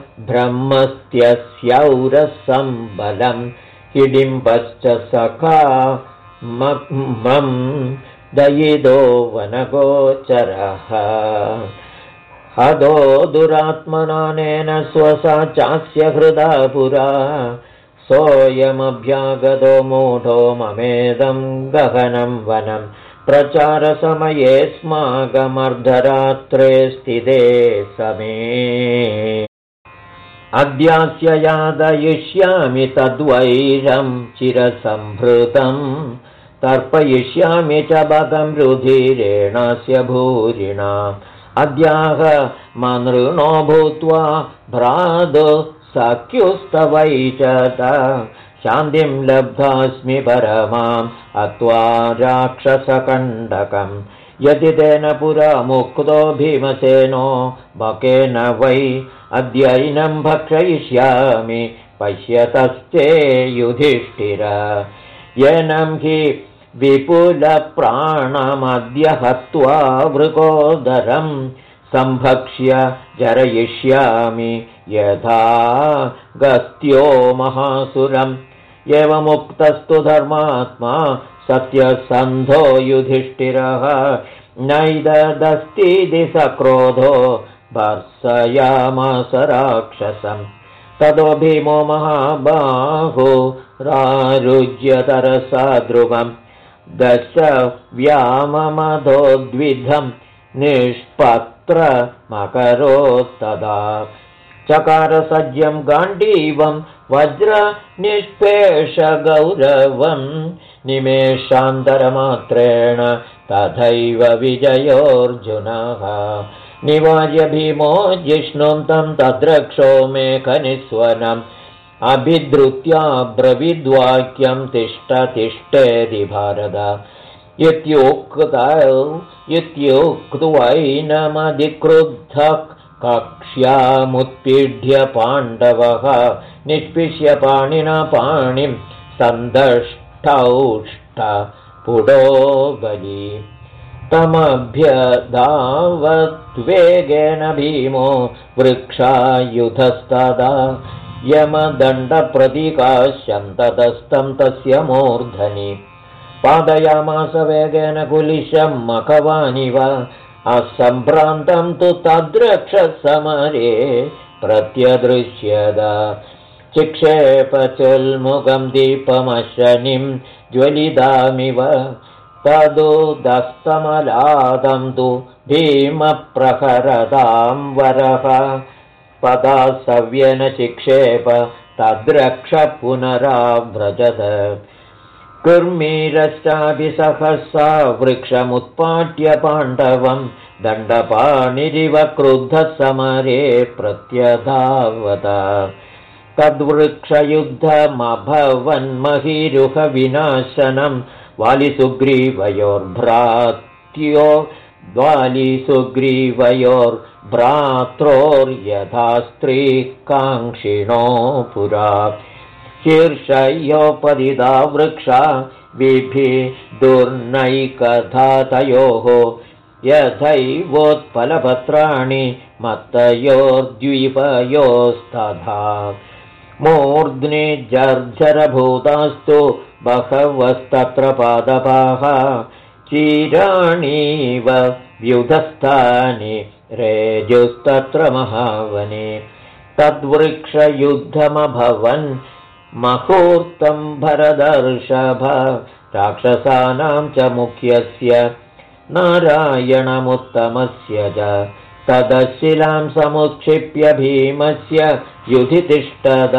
ब्रह्मस्त्यस्यौरसंबलं हिडिम्बश्च सखा मम दयितो वनगोचरः हदो दुरात्मनानेन स्वसा चास्य हृदा पुरा सोऽयमभ्यागतो मूढो ममेदं गहनं वनं प्रचारसमये स्माकमर्धरात्रे स्थिते समे अद्यास्य यादयिष्यामि तद्वैरं चिरसम्भृतं तर्पयिष्यामि च भगं रुधिरेणास्य भूरिणा अद्याह मनृणो भूत्वा भ्रातु सख्युस्तवैचत शान्तिं लब्धास्मि परमाम् अत्वा राक्षसकण्डकम् यदि तेन पुरा मुक्तो भीमसेनो बकेन वै अद्यैनं भक्षयिष्यामि पश्यतस्ते युधिष्ठिर येनं हि विपुलप्राणमद्य हत्वा वृकोदरं सम्भक्ष्य जरयिष्यामि यथा गस्त्यो महासुरम् एवमुक्तस्तु धर्मात्मा सत्यसन्धो युधिष्ठिरः नैददस्तीति सक्रोधो भर्त्सयामास राक्षसम् ततो भीमो महाबाहो रारुज्यतरसा ध्रुवम् दश व्याममधोद्विधं निष्पत्रमकरोत्तदा चकारसज्यं गाण्डीवं वज्रनिष्पेषगौरवं निमेषान्तरमात्रेण तथैव विजयोऽर्जुनः निवार्य भीमो जिष्णुं तं तद्रक्षो मेखनिस्वनम् अभिद्रुत्या ब्रवीद्वाक्यं तिष्ठ तिष्ठेति भारत इत्युक्त्वैनमधिक्रुद्धः कक्ष्यामुत्पीड्य पाण्डवः निष्पिष्य पाणिना पाणिं सन्दष्टौष्ट पुडो बली तमभ्यधावद्वेगेन भीमो वृक्षायुधस्तदा यमदण्डप्रतिकाश्यं ततस्तं तस्य मूर्धनि पादयामास वेगेन कुलिशं मखवानिव असम्भ्रान्तं तु तद्रक्षसमरे प्रत्यदृश्यत चिक्षेपचुल्मुखं दीपमशनिं ज्वलितामिव तदुदस्तमलादं तु भीमप्रहरतां वरः पदासव्येन चिक्षेप तद्रक्ष पुनराव्रजत कुर्मीरश्चाभिसहसा वृक्षमुत्पाट्य पाण्डवं दण्डपाणिरिव क्रुद्धः समरे प्रत्यधावत तद्वृक्षयुद्धमभवन्महीरुहविनाशनं वालिसुग्रीवयोर्भ्रात्यो द्वालिसुग्रीवयोर्भ्रात्रोर्यथा स्त्रीः काङ्क्षिणो पुरा शीर्षयोपदिता वृक्षा विभिदुर्नैकधा तयोः यथैवोत्पलपत्राणि मत्तयोर्द्वीपयोस्तथा मूर्ध्नि जर्जरभूतास्तु बहवस्तत्र पादपाः चीराणीव व्युधस्थानि रेजुस्तत्र महावने तद्वृक्षयुद्धमभवन् मुहूर्तं भरदर्षभ राक्षसानां च मुख्यस्य नारायणमुत्तमस्य च तदशिलां समुत्क्षिप्य भीमस्य युधितिष्ठद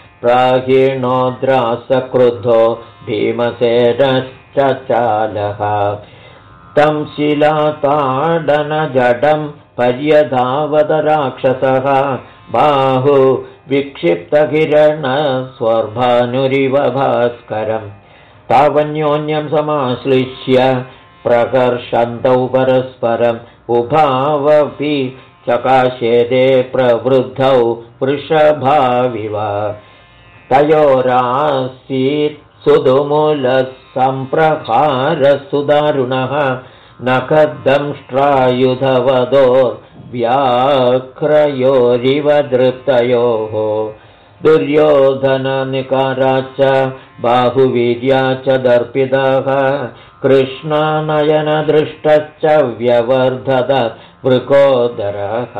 प्राहिणोद्रासक्रुद्धो भीमसेनश्च चालः तं शिलाताडनजडं पर्यधावद राक्षसः बाहु विक्षिप्तकिरणस्वर्भानुरिव भास्करं तावन्योन्यं समाश्लिष्य प्रकर्षन्तौ परस्परम् उभावपि चकाशेदे प्रवृद्धौ वृषभाविव तयोरासीत् सुदुमूलः सम्प्रहारसुदारुणः नखदंष्ट्रायुधवदोर्व्याघ्रयोरिव दृप्तयोः दुर्योधननिकाराच्च बाहुवीर्या च दर्पितः कृष्णानयनदृष्टश्च व्यवर्धत वृकोदरः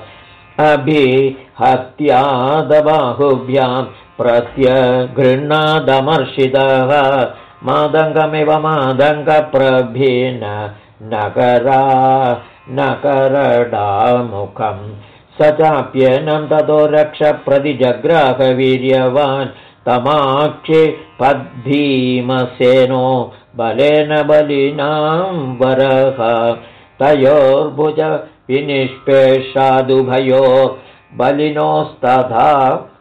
अभिहत्यादबाहुभ्यां प्रत्यगृह्णादमर्षितः मादङ्गमिव मादङ्गप्रभीन नकरडामुखं स चाप्येनं ततो रक्ष प्रतिजग्राहवीर्यवान् तमाक्षिपद्भीमसेनो बलेन बलिनां वरः तयोर्भुज विनिष्पेषादुभयोर् बलिनोस्तथा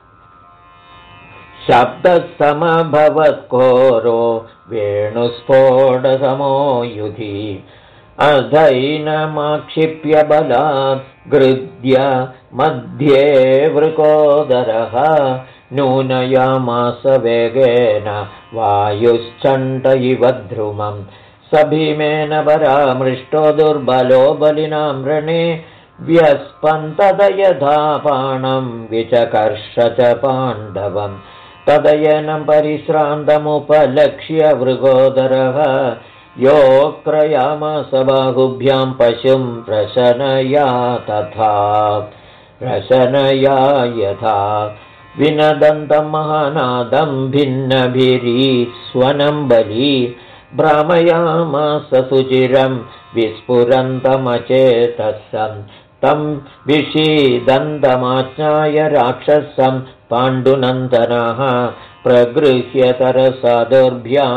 शब्दसमभवत्कोरो वेणुस्फोटसमो युधि अधैनमाक्षिप्य बलात् गृह्य मध्ये वृकोदरः नूनयामास वेगेन वायुश्चण्ड इव ध्रुवं स भीमेन परामृष्टो दुर्बलो बलिनां रणे व्यस्पन्तद यथा बाणं विचकर्ष च पाण्डवं तदयनं परिश्रान्तमुपलक्ष्य वृकोदरः योऽक्रयामास बाहुभ्यां पशुं प्रशनया तथा प्रशनया यथा विनदन्तं महानादं भिन्नभिरीस्वनं बली भ्रामयामास सुचिरं विस्फुरन्तमचेतसं तं विषीदन्तमाज्ञाय राक्षसं पाण्डुनन्दनः प्रगृह्य तरसा दोर्भ्यां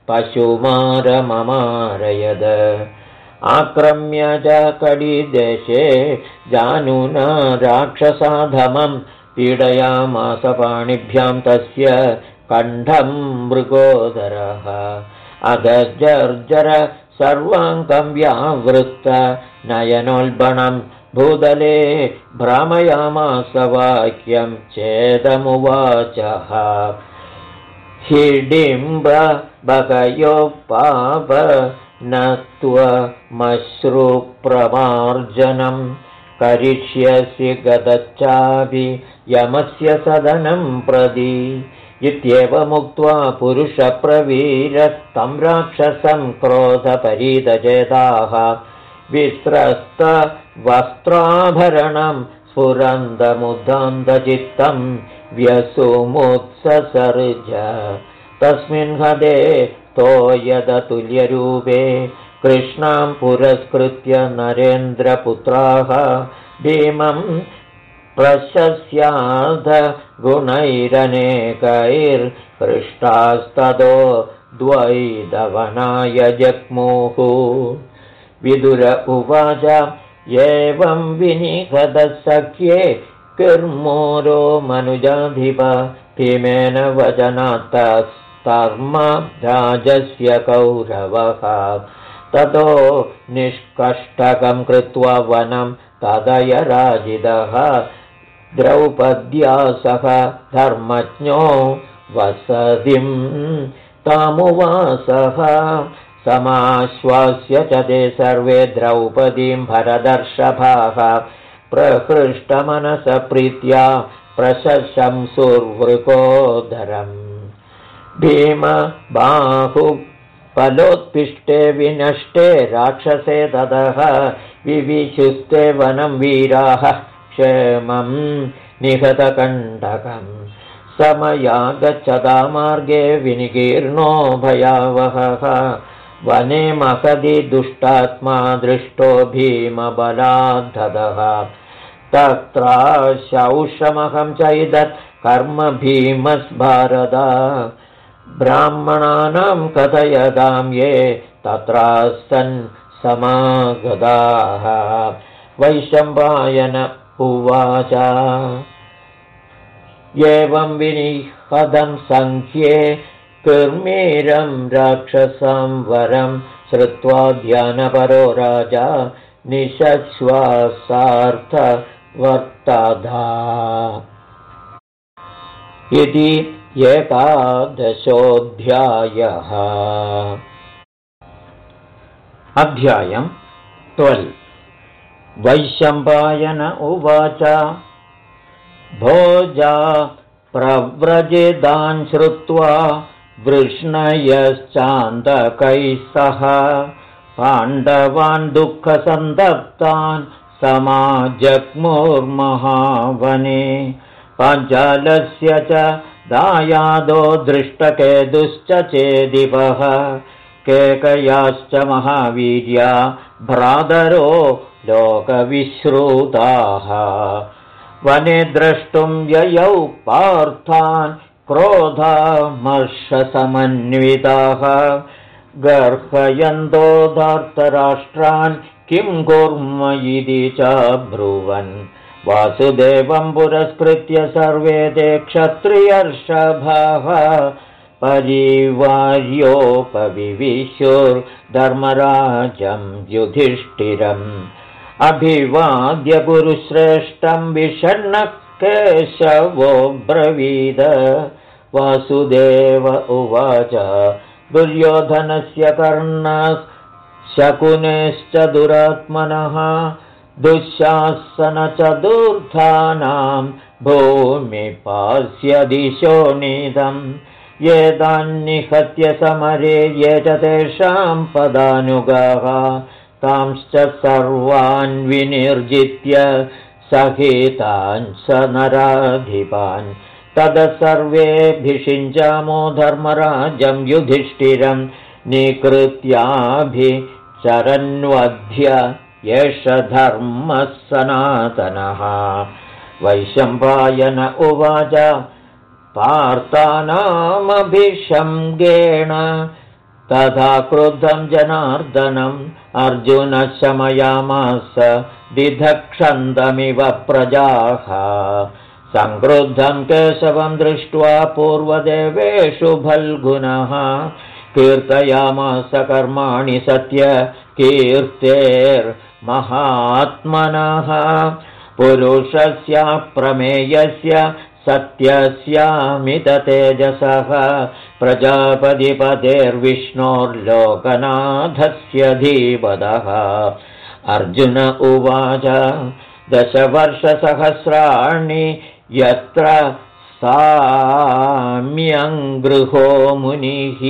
पशुमारममारयद आक्रम्य च कडिदेशे जानुना राक्षसाधमं पीडयामास पाणिभ्यां तस्य कण्ठं मृगोदरः अधजर्जर सर्वाङ्गं व्यावृत्त नयनोल्बणं भूतले भ्रामयामास वाक्यं चेदमुवाचः हिडिम्ब बकयो पाप न त्वमश्रुप्रमार्जनं करिष्यसि गतच्चापि यमस्य सदनं प्रति इत्येवमुक्त्वा पुरुषप्रवीरस्तं राक्षसं क्रोधपरीतचेताः विस्त्रस्तवस्त्राभरणं स्फुरन्तमुद्दान्तचित्तं व्यसुमुत्ससर्ज तस्मिन् हदे तोयदतुल्यरूपे कृष्णां पुरस्कृत्य नरेन्द्रपुत्राः भीमं प्रशस्याध गुणैरनेकैर्हृष्टास्ततो द्वैदवनाय जग्मुः विदुर उवाच एवं विनिहतसख्ये किर्मोरो मनुजाधिप भीमेन वचनात्तस्तर्म राजस्य कौरवः ततो निष्कष्टकं कृत्वा वनं तदयराजितः द्रौपद्या सह धर्मज्ञो वसतिं तामुवासः समाश्वास्य च ते सर्वे द्रौपदीं भरदर्षभाः प्रहृष्टमनसप्रीत्या प्रशशंसुर्वृकोदरम् भीम बाहुफलोत्पिष्टे विनष्टे राक्षसे ततः विविशुस्ते वनं वीराः क्षेमं निहतकण्टकम् समयागच्छता मार्गे विनिकीर्णो भयावहः वने महदि दुष्टात्मा दृष्टो भीमबलाद्धतः तत्राशौषमहं चैदत् कर्म भीमस्भारदा ब्राह्मणानां कथयतां ये तत्रासन् समागताः वैशम्पायन उवाच एवं विनिहतं संख्ये कुर्मीरं राक्षसं वरं श्रुत्वा ध्यानपरो राजा निश्वासार्थवर्तदा इति 11 अध्यायं 12 वैशम्पायन उवाच भोजा प्रव्रजेदान् श्रुत्वा वृष्णयश्चान्दकैः सह पाण्डवान् दुःखसन्तप्तान् समाजग्मुर्महावने पाञ्चालस्य च दायादो दृष्टकेतुश्च चेदिवः केकयाश्च महावीर्या भ्रातरो लोकविश्रुताः वने द्रष्टुं ययौ पार्थान् क्रोधामर्षसमन्विताः गर्हयन्तो धार्तराष्ट्रान् किं कुर्म इति च ब्रुवन् वासुदेवं पुरस्कृत्य सर्वे ते क्षत्रियर्षभाः परिवार्योपविविशुर्धर्मराजं युधिष्ठिरम् अभिवाद्य गुरुश्रेष्ठं विषण्णः केशवो ब्रवीद वासुदेव उवाच दुर्योधनस्य कर्णः शकुनेश्च दुरात्मनः दुःशासनचतुर्थानां भूमिपास्य दिशोनिदम् ये तान्निहत्य समरे ये च तेषां पदानुगाः तांश्च सर्वान् विनिर्जित्य सहितान् स नराधिपान् तद सर्वेऽभिषिञ्चामो धर्मराजं युधिष्ठिरं निकृत्याभिचरन्वध्य एष धर्मः सनातनः वैशम्पायन उवाच पार्थानामभिषङ्गेण तथा क्रुद्धं जनार्दनम् अर्जुनः शमयामास दिधक्षन्तमिव प्रजाः संक्रुद्धं केशवं दृष्ट्वा पूर्वदेवेषु फल्गुनः कीर्तयामास कर्माणि सत्य कीर्तेर्महात्मनः पुरुषस्य प्रमेयस्य सत्यस्यामिततेजसः प्रजापतिपतेर्विष्णोर्लोकनाथस्य धीपदः अर्जुन उवाच 10 वर्षसहस्राणि यत्र साम्यं गृहो मुनिः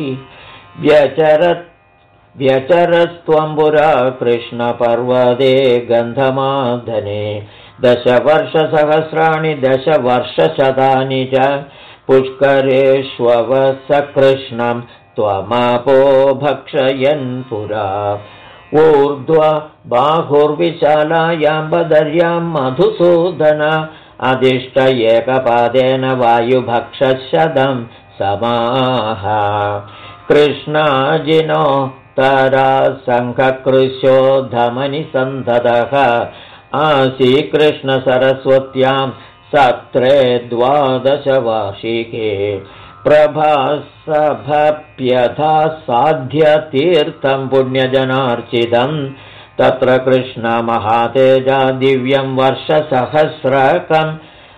व्यचरस्त्वं पुरा कृष्णपर्वते गन्धमादने 10 वर्षसहस्राणि 10 वर्षशतानि च पुष्करेष्ववस कृष्णं त्वमापो भक्षयन् पुरा ऊर्ध्व बाहुर्विशालायां बदर्यां मधुसूदन अधिष्ठ एकपादेन वायुभक्षशतं समाह कृष्णाजिनो तरा सङ्घकृशो धमनि सन्ततः आसी कृष्णसरस्वत्यां सत्रे 12 वार्षिके प्रभासभप्यथा साध्यतीर्थं पुण्यजनार्चितं तत्र कृष्णमहातेजा दिव्यं वर्षसहस्रकम्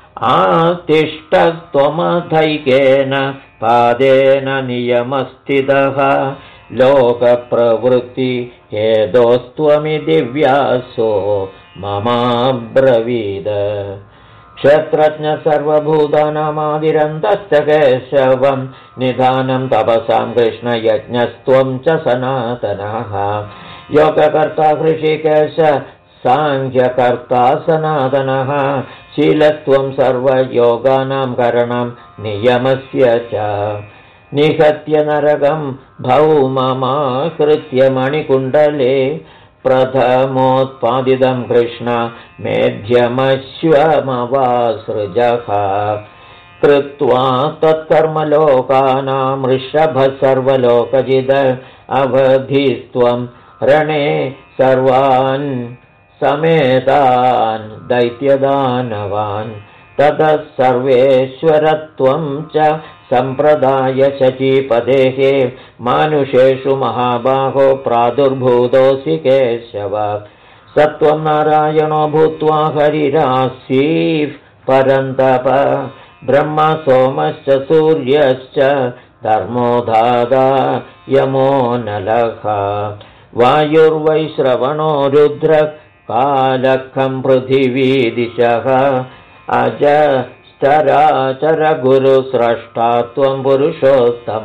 आतिष्ठत्वमथैकेन पादेन नियमस्थितः लोकप्रवृत्ति हेदोस्त्वमिति व्यासो ममाब्रवीद क्षत्रज्ञ सर्वभूतानामादिरन्तश्च केशवं निधानं तपसां कृष्णयज्ञस्त्वं च सनातनः योगकर्ता हृषिकेश साङ्ख्यकर्ता सनातनः शीलत्वं सर्वयोगानां करणं नियमस्य च निहत्य नरकं भौममाकृत्य मणिकुण्डले प्रथमोत्पादितं कृष्ण मेध्यमश्वमवासृजः कृत्वा तत्कर्मलोकानां वृषभः सर्वलोकजिद अवधिस्त्वं रणे सर्वान् समेतान् दैत्यदानवान् ततः सर्वेश्वरत्वं च सम्प्रदाय शचीपदेः मानुषेषु महाबाहो प्रादुर्भूतोऽसि केशव सत्वं नारायणो भूत्वा हरिरासीः परन्तप ब्रह्म सोमश्च सूर्यश्च धर्मो धाता यमो नलः वायुर्वैश्रवणो रुद्र कालखं पृथिवीदिशः अज चराचरगुरुस्रष्टा त्वं पुरुषोत्तम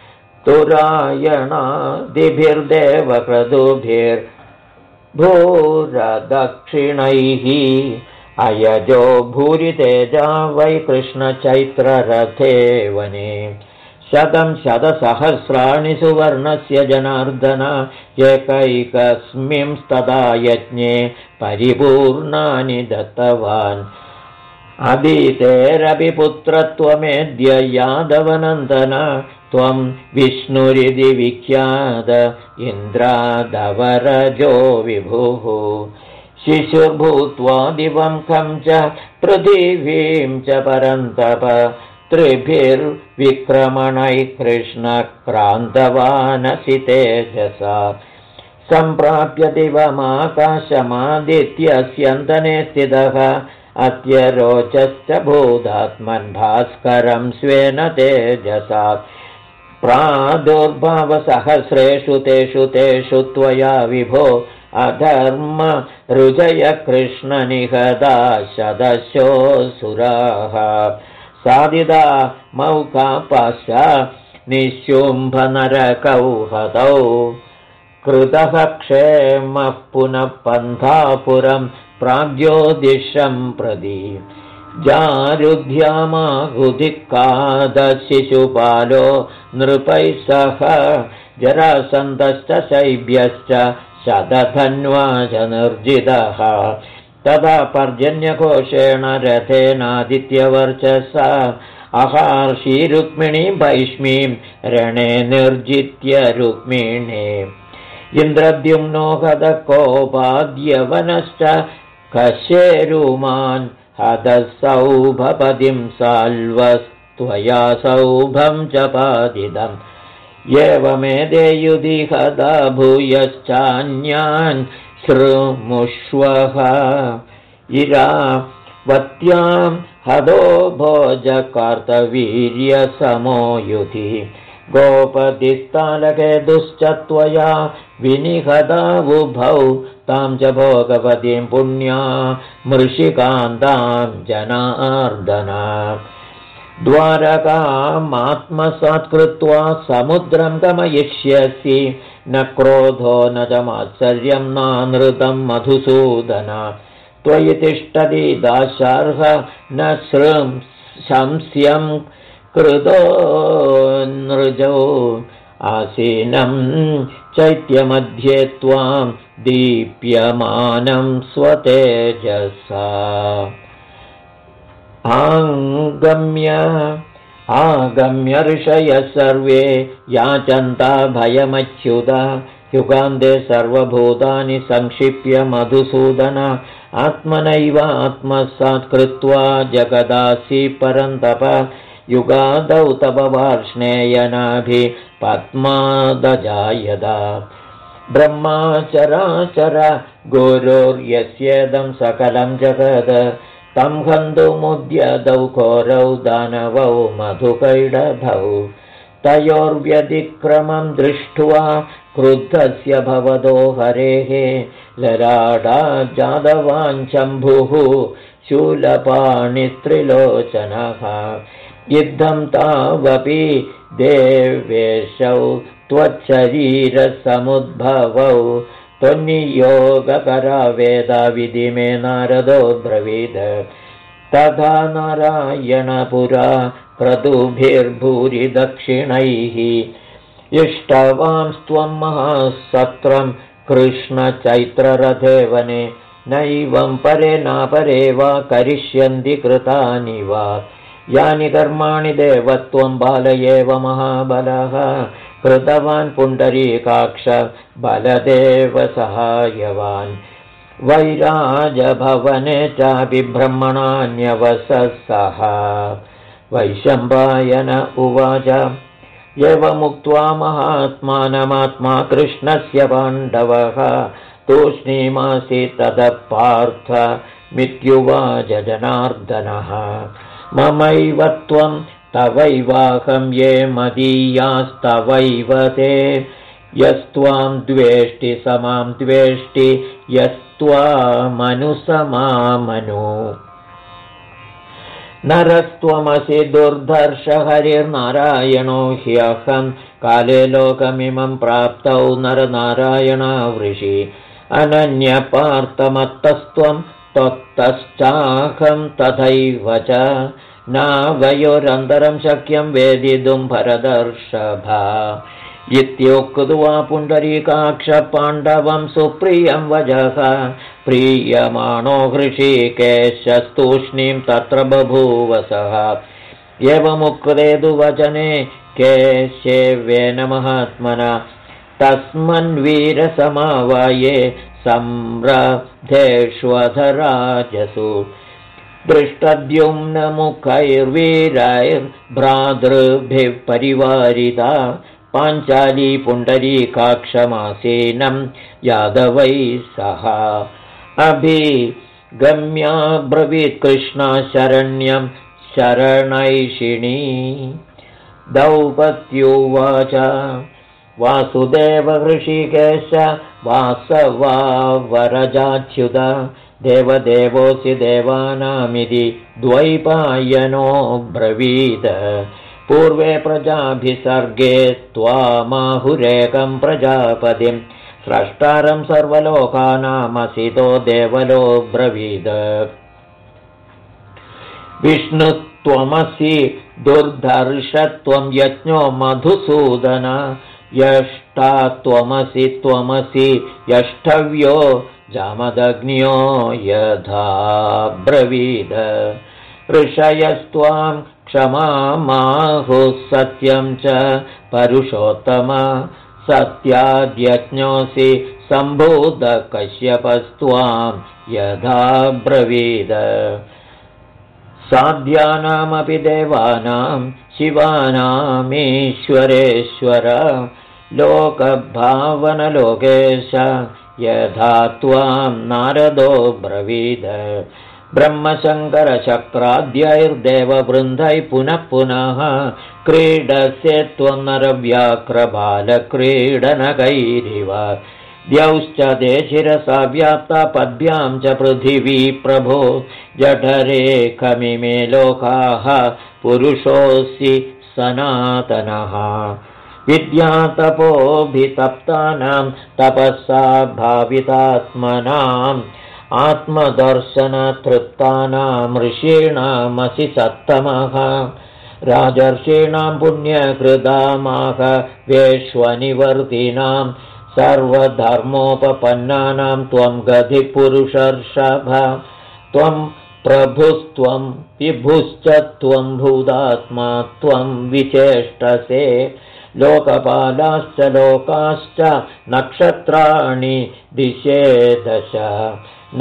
तुरायणादिभिर्देवक्रतुभिर्भूरदक्षिणैः अयजो भूरितेजा वै कृष्णचैत्ररथे वने शतं शतसहस्राणि सुवर्णस्य जनार्दन एकैकस्मिंस्तदा यज्ञे परिपूर्णानि दत्तवान् अदितेरपि पुत्रत्वमेद्य यादवनन्दन त्वं विष्णुरिति विख्यात इन्द्रादवरजो विभुः शिशुर्भूत्वा दिवं खं च पृथिवीं च परन्तप त्रिभिर्विक्रमणैः कृष्णक्रान्तवानसि तेजसा सम्प्राप्य दिवमाकाशमादित्यस्यन्तने स्थितः अत्यरोचश्च भूतात्मन् भास्करं स्वेन तेजसा प्रादुर्भावसहस्रेषु तेषु त्वया विभो अधर्म रुजय कृष्णनिहता शतशोऽसुराः साधिता मौकापाश्च निशुम्भनरकौ हतौ कृतः क्षेमः पुनः पन्थापुरं प्राग्ज्योतिषं प्रति जारुध्यामाहुधिक्कादशिशुपालो नृपैः सह जरासन्धश्च शैब्यश्च शतधन्वा च निर्जितः तदा पर्जन्यकोशेन रथेनादित्यवर्चसा अहर्षि रुक्मिणीं भैष्मीं रणे निर्जित्य रुक्मिणे इन्द्रद्युम्नो गदकोपाद्यवनश्च कशेरुमान् हदसौभपदिं साल्वस्त्वया सौभं च पादितम् एवमेते युधि हदा भूयश्चान्यान् श्रुमुष्वः इरावत्यां हदो भोजकार्तवीर्यसमो युधि गोपतिस्तालकेतुश्च त्वया विनिहदावुभौ तां च भोगवतीं पुण्या मृषिकान्तां जनार्दना द्वारकामात्मसात्कृत्वा समुद्रं गमयिष्यसि न क्रोधो न च मात्सर्यं नानृतं मधुसूदन त्वयि तिष्ठति दाशार्ह न शंस्यं कृतो नृजो आसीनं चैत्यमध्ये त्वां दीप्यमानं स्वतेजसा आगम्य ऋषयः सर्वे याचन्ता भयमच्युता युगान्ते सर्वभूतानि संक्षिप्य मधुसूदन आत्मनैव आत्मसात् कृत्वा जगदासि परन्तप युगादौ तपवार्ष्णेयनाभि पद्मादजायदा ब्रह्माचराचर गुरुर्यस्येदं सकलं जगद तं हन्तुमुद्यतौ घोरौ दानवौ मधुकैडभौ तयोर्व्यतिक्रमं दृष्ट्वा क्रुद्धस्य भवतो हरेः ललाटा जातवाञ्चम्भुः शूलपाणिस्त्रिलोचनः युद्धं तावपि देवेशौ त्वच्छरीरसमुद्भवौ त्वन्नियोगकरावेदा मे नारदो ब्रवीद तथा नारायणपुरा क्रतुभिर्भूरि दक्षिणैः इष्टवांस्त्वं महासत्रं कृष्णचैत्ररथे वने नैवं परे नापरे वा करिष्यन्ति कृतानि वा यानि कर्माणि देवत्वं बाल एव महाबलः कृतवान् पुण्डरीकाक्ष बलदेव सहायवान् वैराजभवने चापि ब्रह्मणान्यवसः वैशम्पायन उवाच एवमुक्त्वा महात्मानमात्मा कृष्णस्य पाण्डवः तूष्णीमासीत् ततः पार्थ मित्युवाच जनार्दनः ममैव त्वं तवैवाहं ये मदीयास्तवैव ते यस्त्वां द्वेष्टि समां द्वेष्टि यस्त्वामनुसमामनु नरस्त्वमसि दुर्धर्ष हरिर्नारायणो ह्यहं काले लोकमिमं प्राप्तौ नरनारायणावृषि अनन्यपार्थमत्तस्त्वं त्वत्तश्चाहं तथैव च नावयोरन्तरं शक्यं वेदितुं भरतर्षभा इत्युक्त्वा पुण्डरीकाक्ष पाण्डवं सुप्रियं वजः प्रीयमाणो हृषीकेशस्तूष्णीं तत्र बभूवसः एवमुक्ते तु वचने केशवेन महात्मना तस्मन्वीरसमावाये सम्रद्धेष्वधराजसु दृष्टद्युम्नमुखैर्वीरैर्भ्रातृभिः परिवारिता पाञ्चाली पुण्डरीकाक्षमासीनं यादवैः सह अभिगम्याब्रवीत् कृष्णा शरण्यं शरणैषिणी द्रौपद्युवाच वासुदेव हृषीकेश वासवा वरजाच्युत देवदेवोऽसि देवानामिति द्वैपायनो ब्रवीद पूर्वे प्रजाभिसर्गे त्वामाहुरेकं प्रजापतिं स्रष्टारं सर्वलोकानामसितो देवलो ब्रवीद विष्णुत्वमसि दुर्धर्षत्वं यज्ञो मधुसूदन यष्टा त्वमसि यष्टव्यो जामदग्न्यो यथा ब्रवीद ऋषयस्त्वां क्षमामाहुः सत्यं च परुषोत्तम सत्याद्यज्ञोऽसि सम्भूतकश्यपस्त्वां यथा ब्रवीद साध्यानामपि देवानां शिवानामीश्वरेश्वर लोकभावनलोकेश यथा त्वां नारदो ब्रवीद ब्रह्मशङ्करशक्राद्यैर्देववृन्दैः पुनः पुनः क्रीडसे त्वं नरव्याघ्रबालक्रीडनकैरिव द्यौश्च ते शिरसा व्याप्ता पद्भ्यां च पृथिवी प्रभो जठरेखमिमे लोकाः पुरुषोऽसि सनातनः विद्यातपोभितप्तानां तपसा भावितात्मनाम् आत्मदर्शनतृप्तानां ऋषीणामसि सत्तमः राजर्षीणां पुण्यकृतामाह वेश्वनिवर्तिनां सर्वधर्मोपपन्नानां त्वं गतिपुरुषर्षभ त्वं प्रभुस्त्वं विभुश्च त्वं भूतात्मा त्वं विचेष्टसे लोकपालाश्च लोकाश्च नक्षत्राणि दिशे दश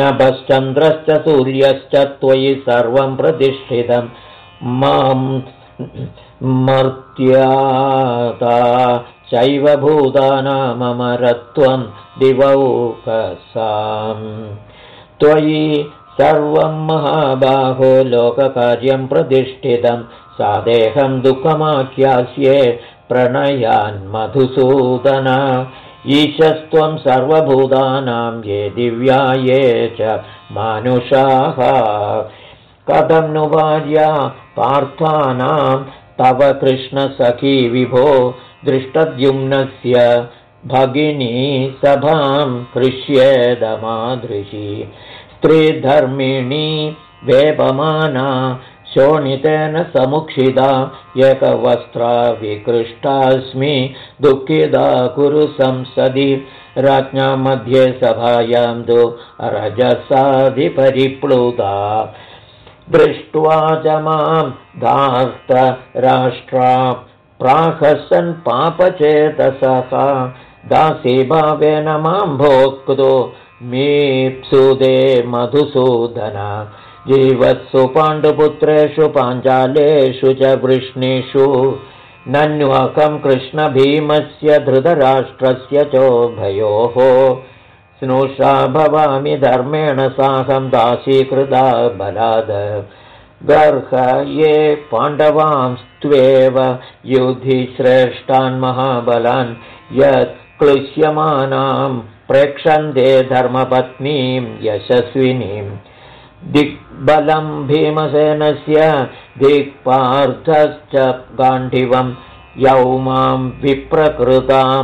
नभश्चन्द्रश्च सूर्यश्च त्वयि सर्वं प्रतिष्ठितं मां मर्त्याता चैव भूतानाममरत्वं दिवौकसाम् त्वयि सर्वं महाबाहो लोककार्यं प्रतिष्ठितं सादेहं दुःखमाख्यास्ये प्रणयान्मधुसूदन ईशस्त्वं सर्वभूतानां ये दिव्या ये च मानुषाः कथं नु भार्या पार्थानां तव कृष्णसखी विभो दृष्टद्युम्नस्य भगिनी सभां हृष्येदमादृशी स्त्रीधर्मिणी वेपमाना शोणितेन समुक्षिता एकवस्त्रा विकृष्टास्मि दुःखिता कुरु संसदि राज्ञा मध्ये सभायां तु रजसाधिपरिप्लुता दृष्ट्वा च मां धार्तराष्ट्रा प्राहसन् पापचेतसः दासीभावेन मां भोक्तो मीप्सुदे मधुसूदन जीवत्सु पाण्डुपुत्रेषु पाञ्चालेषु च वृष्णिषु नन्वकं कृष्णभीमस्य धृतराष्ट्रस्य चोभयोः स्नुषा भवामि धर्मेण साकं दासीकृता बलाद गर्हये पाण्डवांस्त्वेव युधि श्रेष्ठान् महाबलान् यत् क्लिश्यमानां प्रेक्षन्ते धर्मपत्नीं यशस्विनीं दिग्बलं भीमसेनस्य दिक्पार्थश्च गाण्डिवं यौमां विप्रकृतां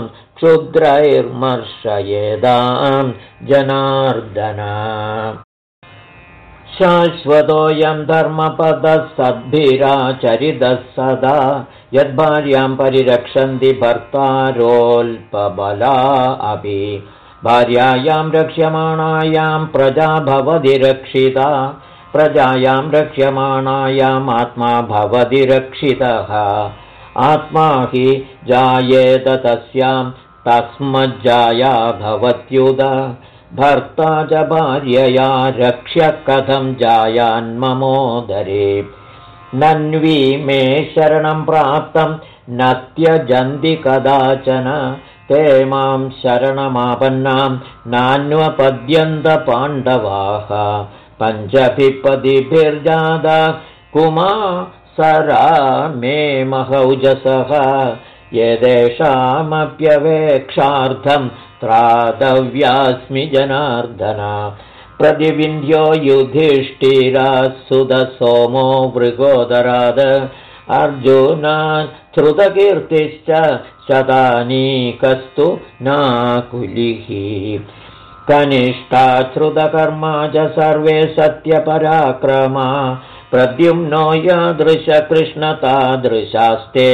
क्षुद्रैर्मर्शयेदां जनार्दन शाश्वतोऽयं धर्मपदः सद्भिराचरितः सदा यद्भार्यां परिरक्षन्ति भर्तारोल्पबला अपि भार्यायां रक्ष्यमाणायां प्रजा भवति रक्षिता प्रजायां रक्ष्यमाणायाम् आत्मा भवति रक्षितः आत्मा हि जायेत तस्यां तस्मज्जाया भवत्युद भर्ता च भार्यया रक्ष्य कथं जायान्ममोदरे नन्वी मे शरणं प्राप्तं न त्यजन्ति कदाचन ते मां शरणमापन्नां नान्वपद्यन्त पाण्डवाः पञ्चभिपदिभिर्जादा कुमासरा मे महौजसः येषामप्यवेक्षार्थं त्रातव्यास्मि जनार्दन प्रतिविन्ध्यो युधिष्ठिरः सुतसोमो मृगोदराद अर्जुनान् श्रुतकीर्तिश्च शतानीकस्तु नाकुलिः कनिष्ठा श्रुतकर्मा च सर्वे सत्यपराक्रमा प्रद्युम्नो यादृशकृष्णतादृशास्ते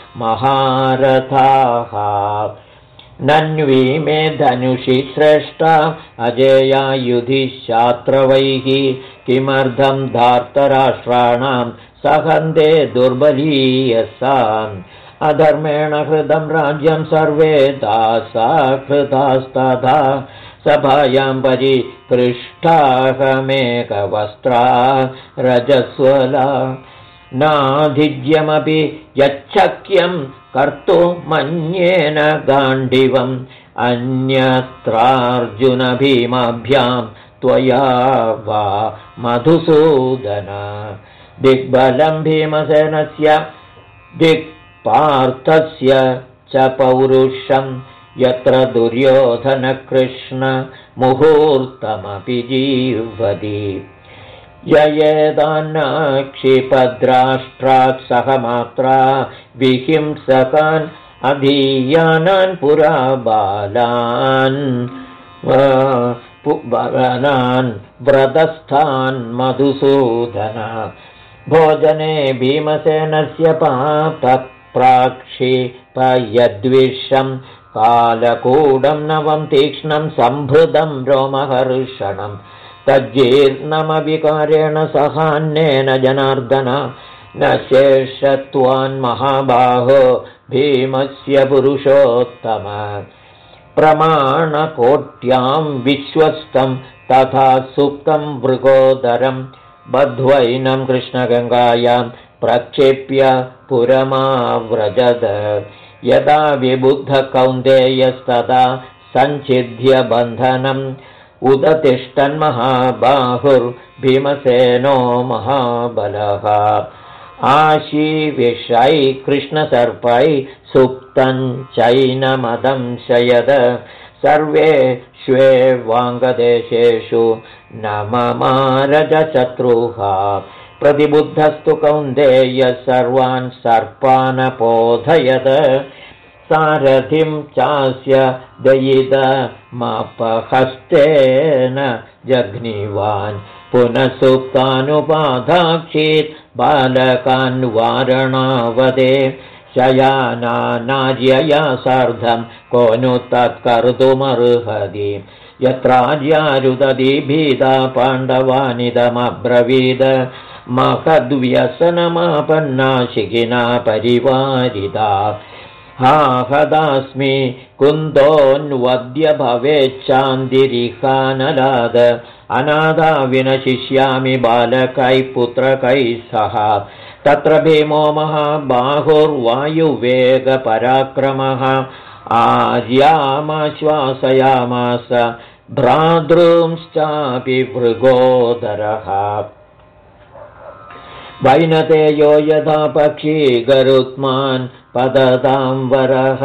महारथाः नन्वी मे धनुषि श्रेष्ठा अजेया युधि शात्रवैः किमर्थं धार्तराष्ट्राणां सहन्ते दुर्बलीयसाम् अधर्मेण हृदं राज्यं सर्वे दासाकृतास्तथा सभायां परिपृष्ठाहमेकवस्त्रा रजस्वला नाधिज्यमपि यच्छक्यं कर्तुमन्येन गाण्डिवम् अन्यत्रार्जुनभीमाभ्यां त्वया वा मधुसूदन दिग्बलं भीमसेनस्य दिक्पार्थस्य च पौरुषं यत्र दुर्योधनकृष्ण मुहूर्तमपि जीवति ययेदान्नक्षिपद्राष्ट्रात् सहमात्रा विहिंसकान् अधीयानान् पुरा बालान् व्रतस्थान् मधुसूदन भोजने भीमसेनस्य पापप्राक्षिपयद्विषं कालकूडं नवं तीक्ष्णं सम्भृतं रोमहर्षणं तज्जीर्णमविकारेण सहान्येन जनार्दन न शेषत्वान् महाबाहो भीमस्य पुरुषोत्तम प्रमाणकोट्यां विश्वस्तं तथा सुप्तं मृगोदरं बध्वैनं कृष्णगङ्गायां प्रक्षिप्य पुरमाव्रजद यदा विबुद्धकौन्तेयस्तदा सञ्चिध्य बन्धनम् उदतिष्ठन्महाबाहुर्भीमसेनो महाबलः आशीविषै कृष्णसर्पै सुप्तं चैनमदंशयद सर्वेष्वेवाङ्गदेशेषु नममारजशत्रुः प्रतिबुद्धस्तु कौन्तेय सर्वान् सर्पानपोधयद सारथिं चास्य दयितमपहस्तेन जग्निवान् पुनः सुप्तानुपाधाक्षीत् बालकान् वारणावदे शयानार्यया सार्धं को नु तत्कर्तुमर्हति यत्रार्यारुदति भीता पाण्डवानिदमब्रवीद महद्व्यसनमापन्ना शिखिना परिवारिता हाहदास्मि कुन्दोऽन्वद्य भवेच्छान्तिरिहानलाद अनादा विनशिष्यामि बालकैः पुत्रकैः सह तत्र भीमो महाबाहुर्वायुवेगपराक्रमः आर्यामाश्वासयामास भ्रातॄंश्चापि भृगोदरः वैनतेयो यथा पक्षी गरुत्मान् पततां वरः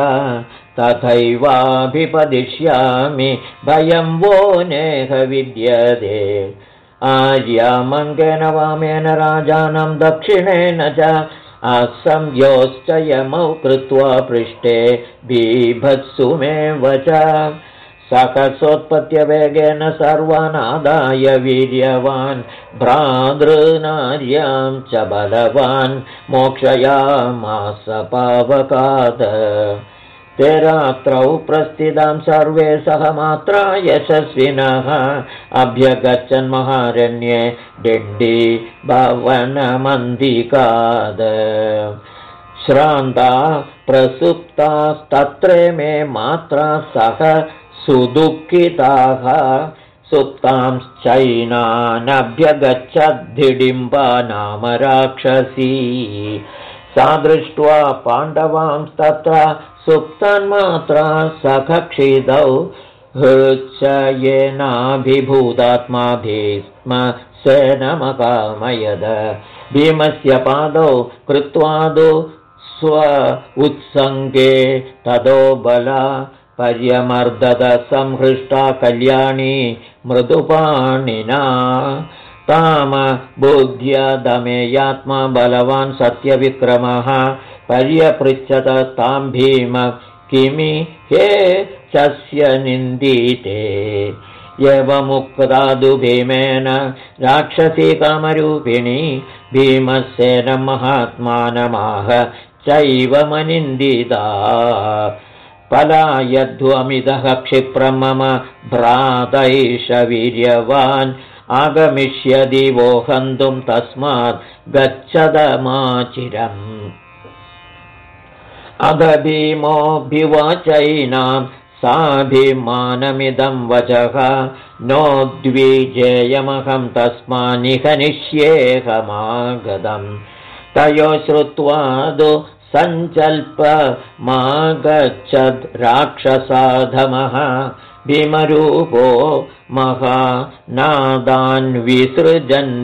तथैवाभिपदिष्यामि भयं वो नेह विद्यते आर्यामङ्गेन वामेन राजानं दक्षिणेन च असंयोश्च यमौ कृत्वा पृष्ठे बीभत्सुमेव च सहसोत्पत्त्यवेगेन सर्वानादाय वीर्यवान् भ्रातॄनार्यां च बलवान् मोक्षयामास पावकात् ते रात्रौ प्रस्थितां सर्वे सह मात्रा यशस्विनः अभ्यगच्छन् महारण्ये डिण्डीभवनमन्दिकाद श्रान्ता प्रसुप्तास्तत्रे मे मात्रा सह सुदुःखिताः सुप्तांश्चैनानभ्यगच्छद्धिडिम्बा नाम राक्षसी सा दृष्ट्वा पाण्डवांस्तत्र सुप्तान्मात्रा सखक्षितौ हृच्छयेनाभिभूतात्मा भीष्मसेनमकामयद भीमस्य पादौ कृत्वादो स्व उत्सङ्गे ततो बला पर्यमर्दत संहृष्टा कल्याणी मृदुपाणिना ताम बुद्ध्यदमेयात्मा बलवान् सत्यविक्रमः पर्यपृच्छत तां भीम किमि हे चस्य निन्दीते एवमुक्तादु भीमेन राक्षसी कामरूपिणी भीमसेन महात्मानमाह चैवमनिन्दिता पलायध्वमिदः क्षिप्रं मम भ्रातैष वीर्यवान् आगमिष्यति वो हन्तुं तस्मात् गच्छदमाचिरम् अध भीमोऽभिवाचैनां साभिमानमिदं वचः नो द्विजेयमहं तस्मान्निहनिष्येऽहमागतम् तयो श्रुत्वादु सञ्चल्पमागच्छद् राक्षसाधमः भीमरूपो महानादान् विसृजन्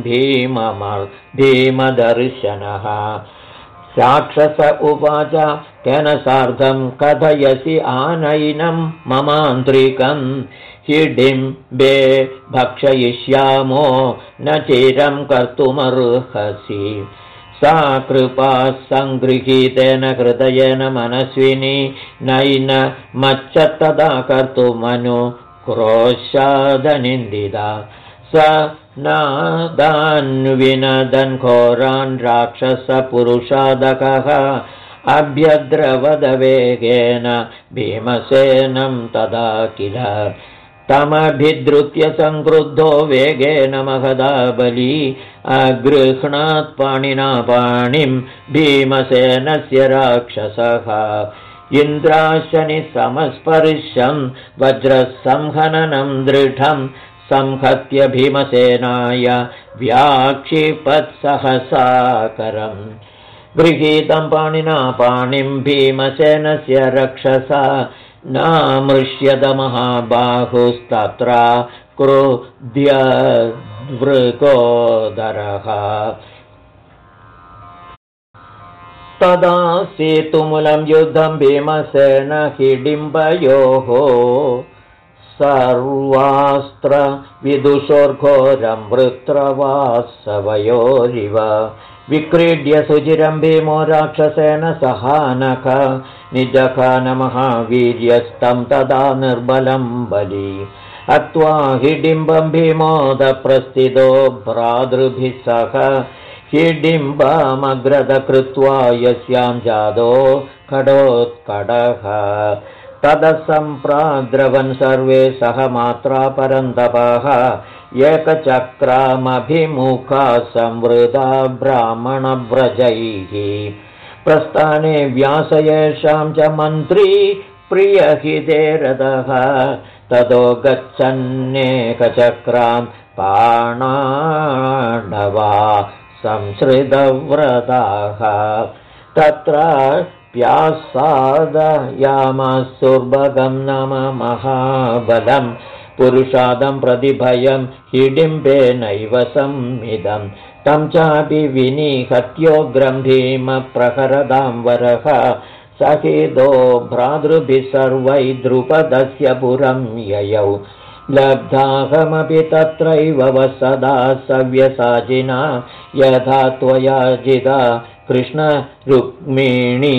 भीमदर्शनः राक्षस उवाच केन सार्धं कथयसि आनयिनं ममान्त्रिकं हिडिम्बे भक्षयिष्यामो न चिरं कर्तुमर्हसि सा कृपा सङ्गृहीतेन हृदयेन मनस्विनी नैन मच्चत्तदा कर्तुमनुक्रोशादनिन्दिता स नादान्विनदन् घोरान् राक्षसपुरुषादकः अभ्यद्रवदवेगेन भीमसेनं तदा किल तमभिद्रुत्य संक्रुद्धो वेगेन महदा बली अगृह्णात् पाणिना पाणिं भीमसेनस्य राक्षसः इन्द्राशनि समस्पर्शं वज्रसंहननं दृढं संहत्य भीमसेनाय व्याक्षिपत्सहसाकरम् गृहीतं पाणिना पाणिं भीमसेनस्य रक्षसा नामृष्यद महाबाहुस्तत्र क्रुध्यवृकोदरः तदा सेतुमूलं युद्धं भीमसेन हिडिम्बयोः सर्वास्त्रविदुषोर्घोरं वृत्रवासवयोरिव विक्रीड्य सुचिरं भीमो राक्षसेन सहानक निजखानमहावीर्यस्तं तदा निर्बलं बली हत्वा हिडिम्बं भीमोदप्रस्थितो भ्रातृभिः सह हिडिम्बमग्रदकृत्वा यस्यां जादो खडोत्कडः तदसम्प्राद्रवन् सर्वे सह मात्रा परन्तपः एकचक्रामभिमुखा संवृता ब्राह्मणव्रजैः प्रस्थाने व्यास येषां च मन्त्री प्रियहिते रथः ततो गच्छन्नेकचक्रां पाणाडवा संसृतव्रताः तत्र प्यासादयामासुर्भगं नाम महाबलं पुरुषादं प्रतिभयं हिडिम्बेनैव संमिदं तं चापि विनिहत्योग्रं भीमप्रहरदां वरः सहितो भ्रातृभिः सर्वै द्रुपदस्य पुरं ययौ लब्धाहमपि तत्रैव वसदा सव्यसाचिना यथा त्वया जिता कृष्णरुक्मिणी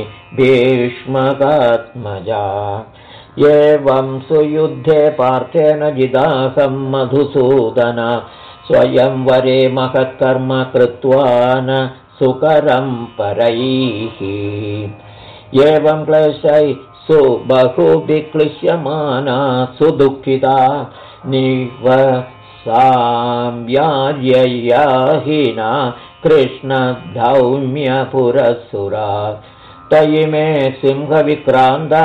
भीष्मकात्मजा एवं सुयुद्धे पार्थेन जिदाहं मधुसूदन स्वयंवरे महत्कर्म कृत्वा न सुकरं परैः एवं क्लेशै सुबहुभिक्लिश्यमाना सुदुःखिता निवसाम्यार्ययाहिना कृष्णधौम्यपुरःसुरा तयिमे सिंहविक्रान्ता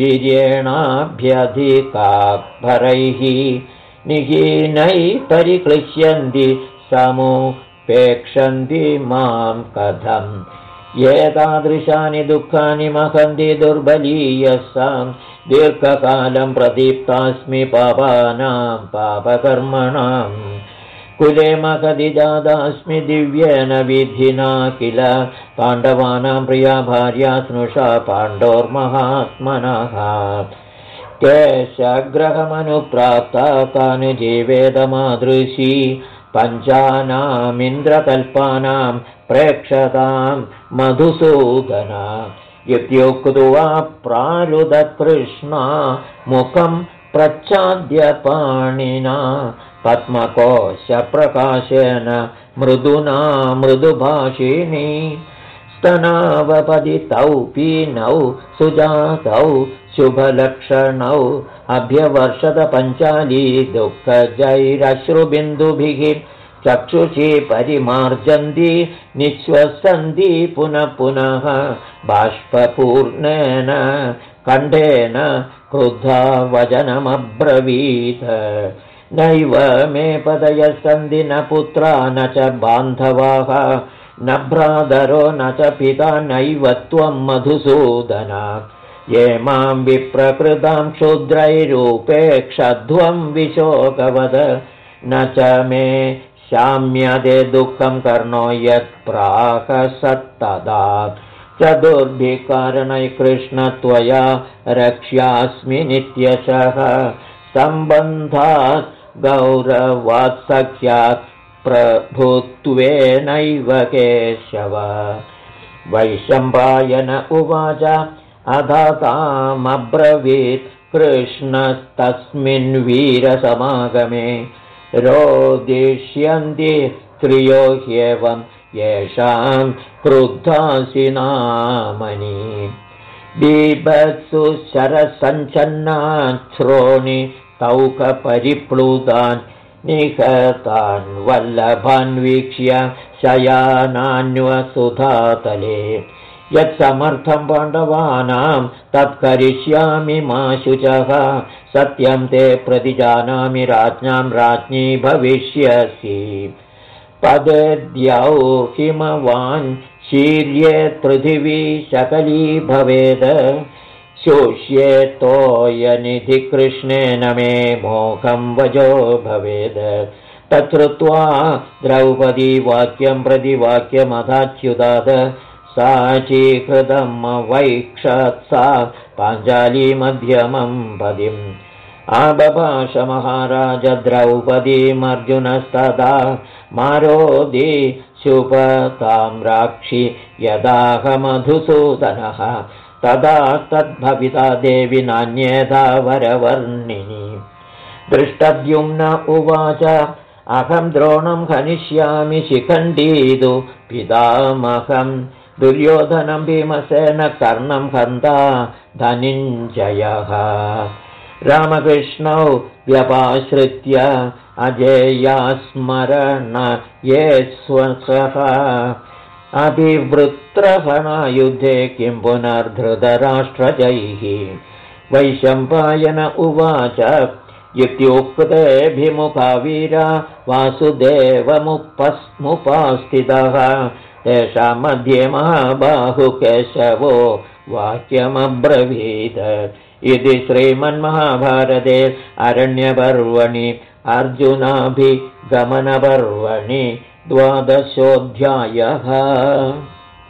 वीर्येणाभ्यधिकाभरैः निहीनैः परिक्लिश्यन्ति समुपेक्षन्ति मां कथम् एतादृशानि दुःखानि महन्ति दुर्बलीयसां दीर्घकालं प्रदीप्तास्मि पापानां पापकर्मणां कुले महदि जातास्मि दिव्येन विधिना किल पाण्डवानां प्रिया भार्या स्नुषा पाण्डोर्महात्मनः केशग्रहमनुप्राप्ता कानुजीवेदमादृशी पञ्चानामिन्द्रकल्पानां प्रेक्षतां मधुसूदना इत्युक्त्वा प्रारुदकृष्णा मुखं प्रच्छाद्य पाणिना पद्मकोशप्रकाशेन मृदुना मृदुभाषिणी स्तनावपदितौ पीनौ सुजातौ शुभलक्षणौ अभ्यवर्षद पञ्चाली दुःखजैरश्रुबिन्दुभिः चक्षुषी परिमार्जन्ति निःश्वसन्ति पुनः पुनः बाष्पपूर्णेन कण्ठेन क्रुद्धा वचनमब्रवीत् नैव मे पदयः सन्ति न पुत्रा न च बान्धवाः न भ्रातरो न च पिता नैव त्वं मधुसूदन ये मां विप्रकृतां क्षुद्रैरूपेक्षध्वं विशोकवद न च मे शाम्यते दुःखं कर्णो यत्प्राकसत्तदा चतुर्भिकारणैः कृष्ण त्वया रक्ष्यास्मि नित्यशः सम्बन्धात् गौरवात् सख्यात् प्रभुत्वेनैव केशव वैशम्पायन उवाच अधतामब्रवीत् कृष्णस्तस्मिन् वीरसमागमे रोदिष्यन्ति स्त्रियो ह्येवं येषां क्रुद्धासि नामनि बीभत्सु शरसञ्चन्नान् श्रोणि तौकपरिप्लुतान् निहतान् वल्लभान् वीक्ष्य शयानान्वसुधातले यत्समर्थं पाण्डवानां तत्करिष्यामि मा शुचः सत्यं ते प्रतिजानामि राज्ञां राज्ञी भविष्यसि पदेद्यौ हिमवान् शीर्येत् पृथिवी शकली भवेद शोष्येत्तोयनिधिकृष्णेन मे मोहं वजो भवेद तच्छ्रुत्वा द्रौपदी वाक्यं प्रतिवाक्यमथाच्युतात् साचीकृतमवैक्षत्सा पाञ्चाली मध्यमं पदिम् आबभाष महाराज द्रौपदीमर्जुनस्तदा मारोदि शुभतां राक्षि यदाहमधुसूदनः तदा तद्भविता देवि नान्येधा वरवर्णिनी दृष्टद्युम्न उवाच अहं द्रोणं हनिष्यामि शिखण्डीदु पितामहं दुर्योधनं भीमसेन कर्णं हन्ता धनञ्जयः रामकृष्णौ व्यपाश्रित्य अजेयास्मरण ये स्वसः अभिवृत्रहणायुद्धे किं पुनर्धृतराष्ट्रजैः वैशम्पायन उवाच इत्युक्तेऽभिमुखा वीरा वासुदेवमुपस्थितः तेषां मध्ये महाबाहुकेशवो वाक्यमब्रवीत् इति श्रीमन्महाभारते अरण्यपर्वणि अर्जुनाभिगमनपर्वणि 12 अध्यायः।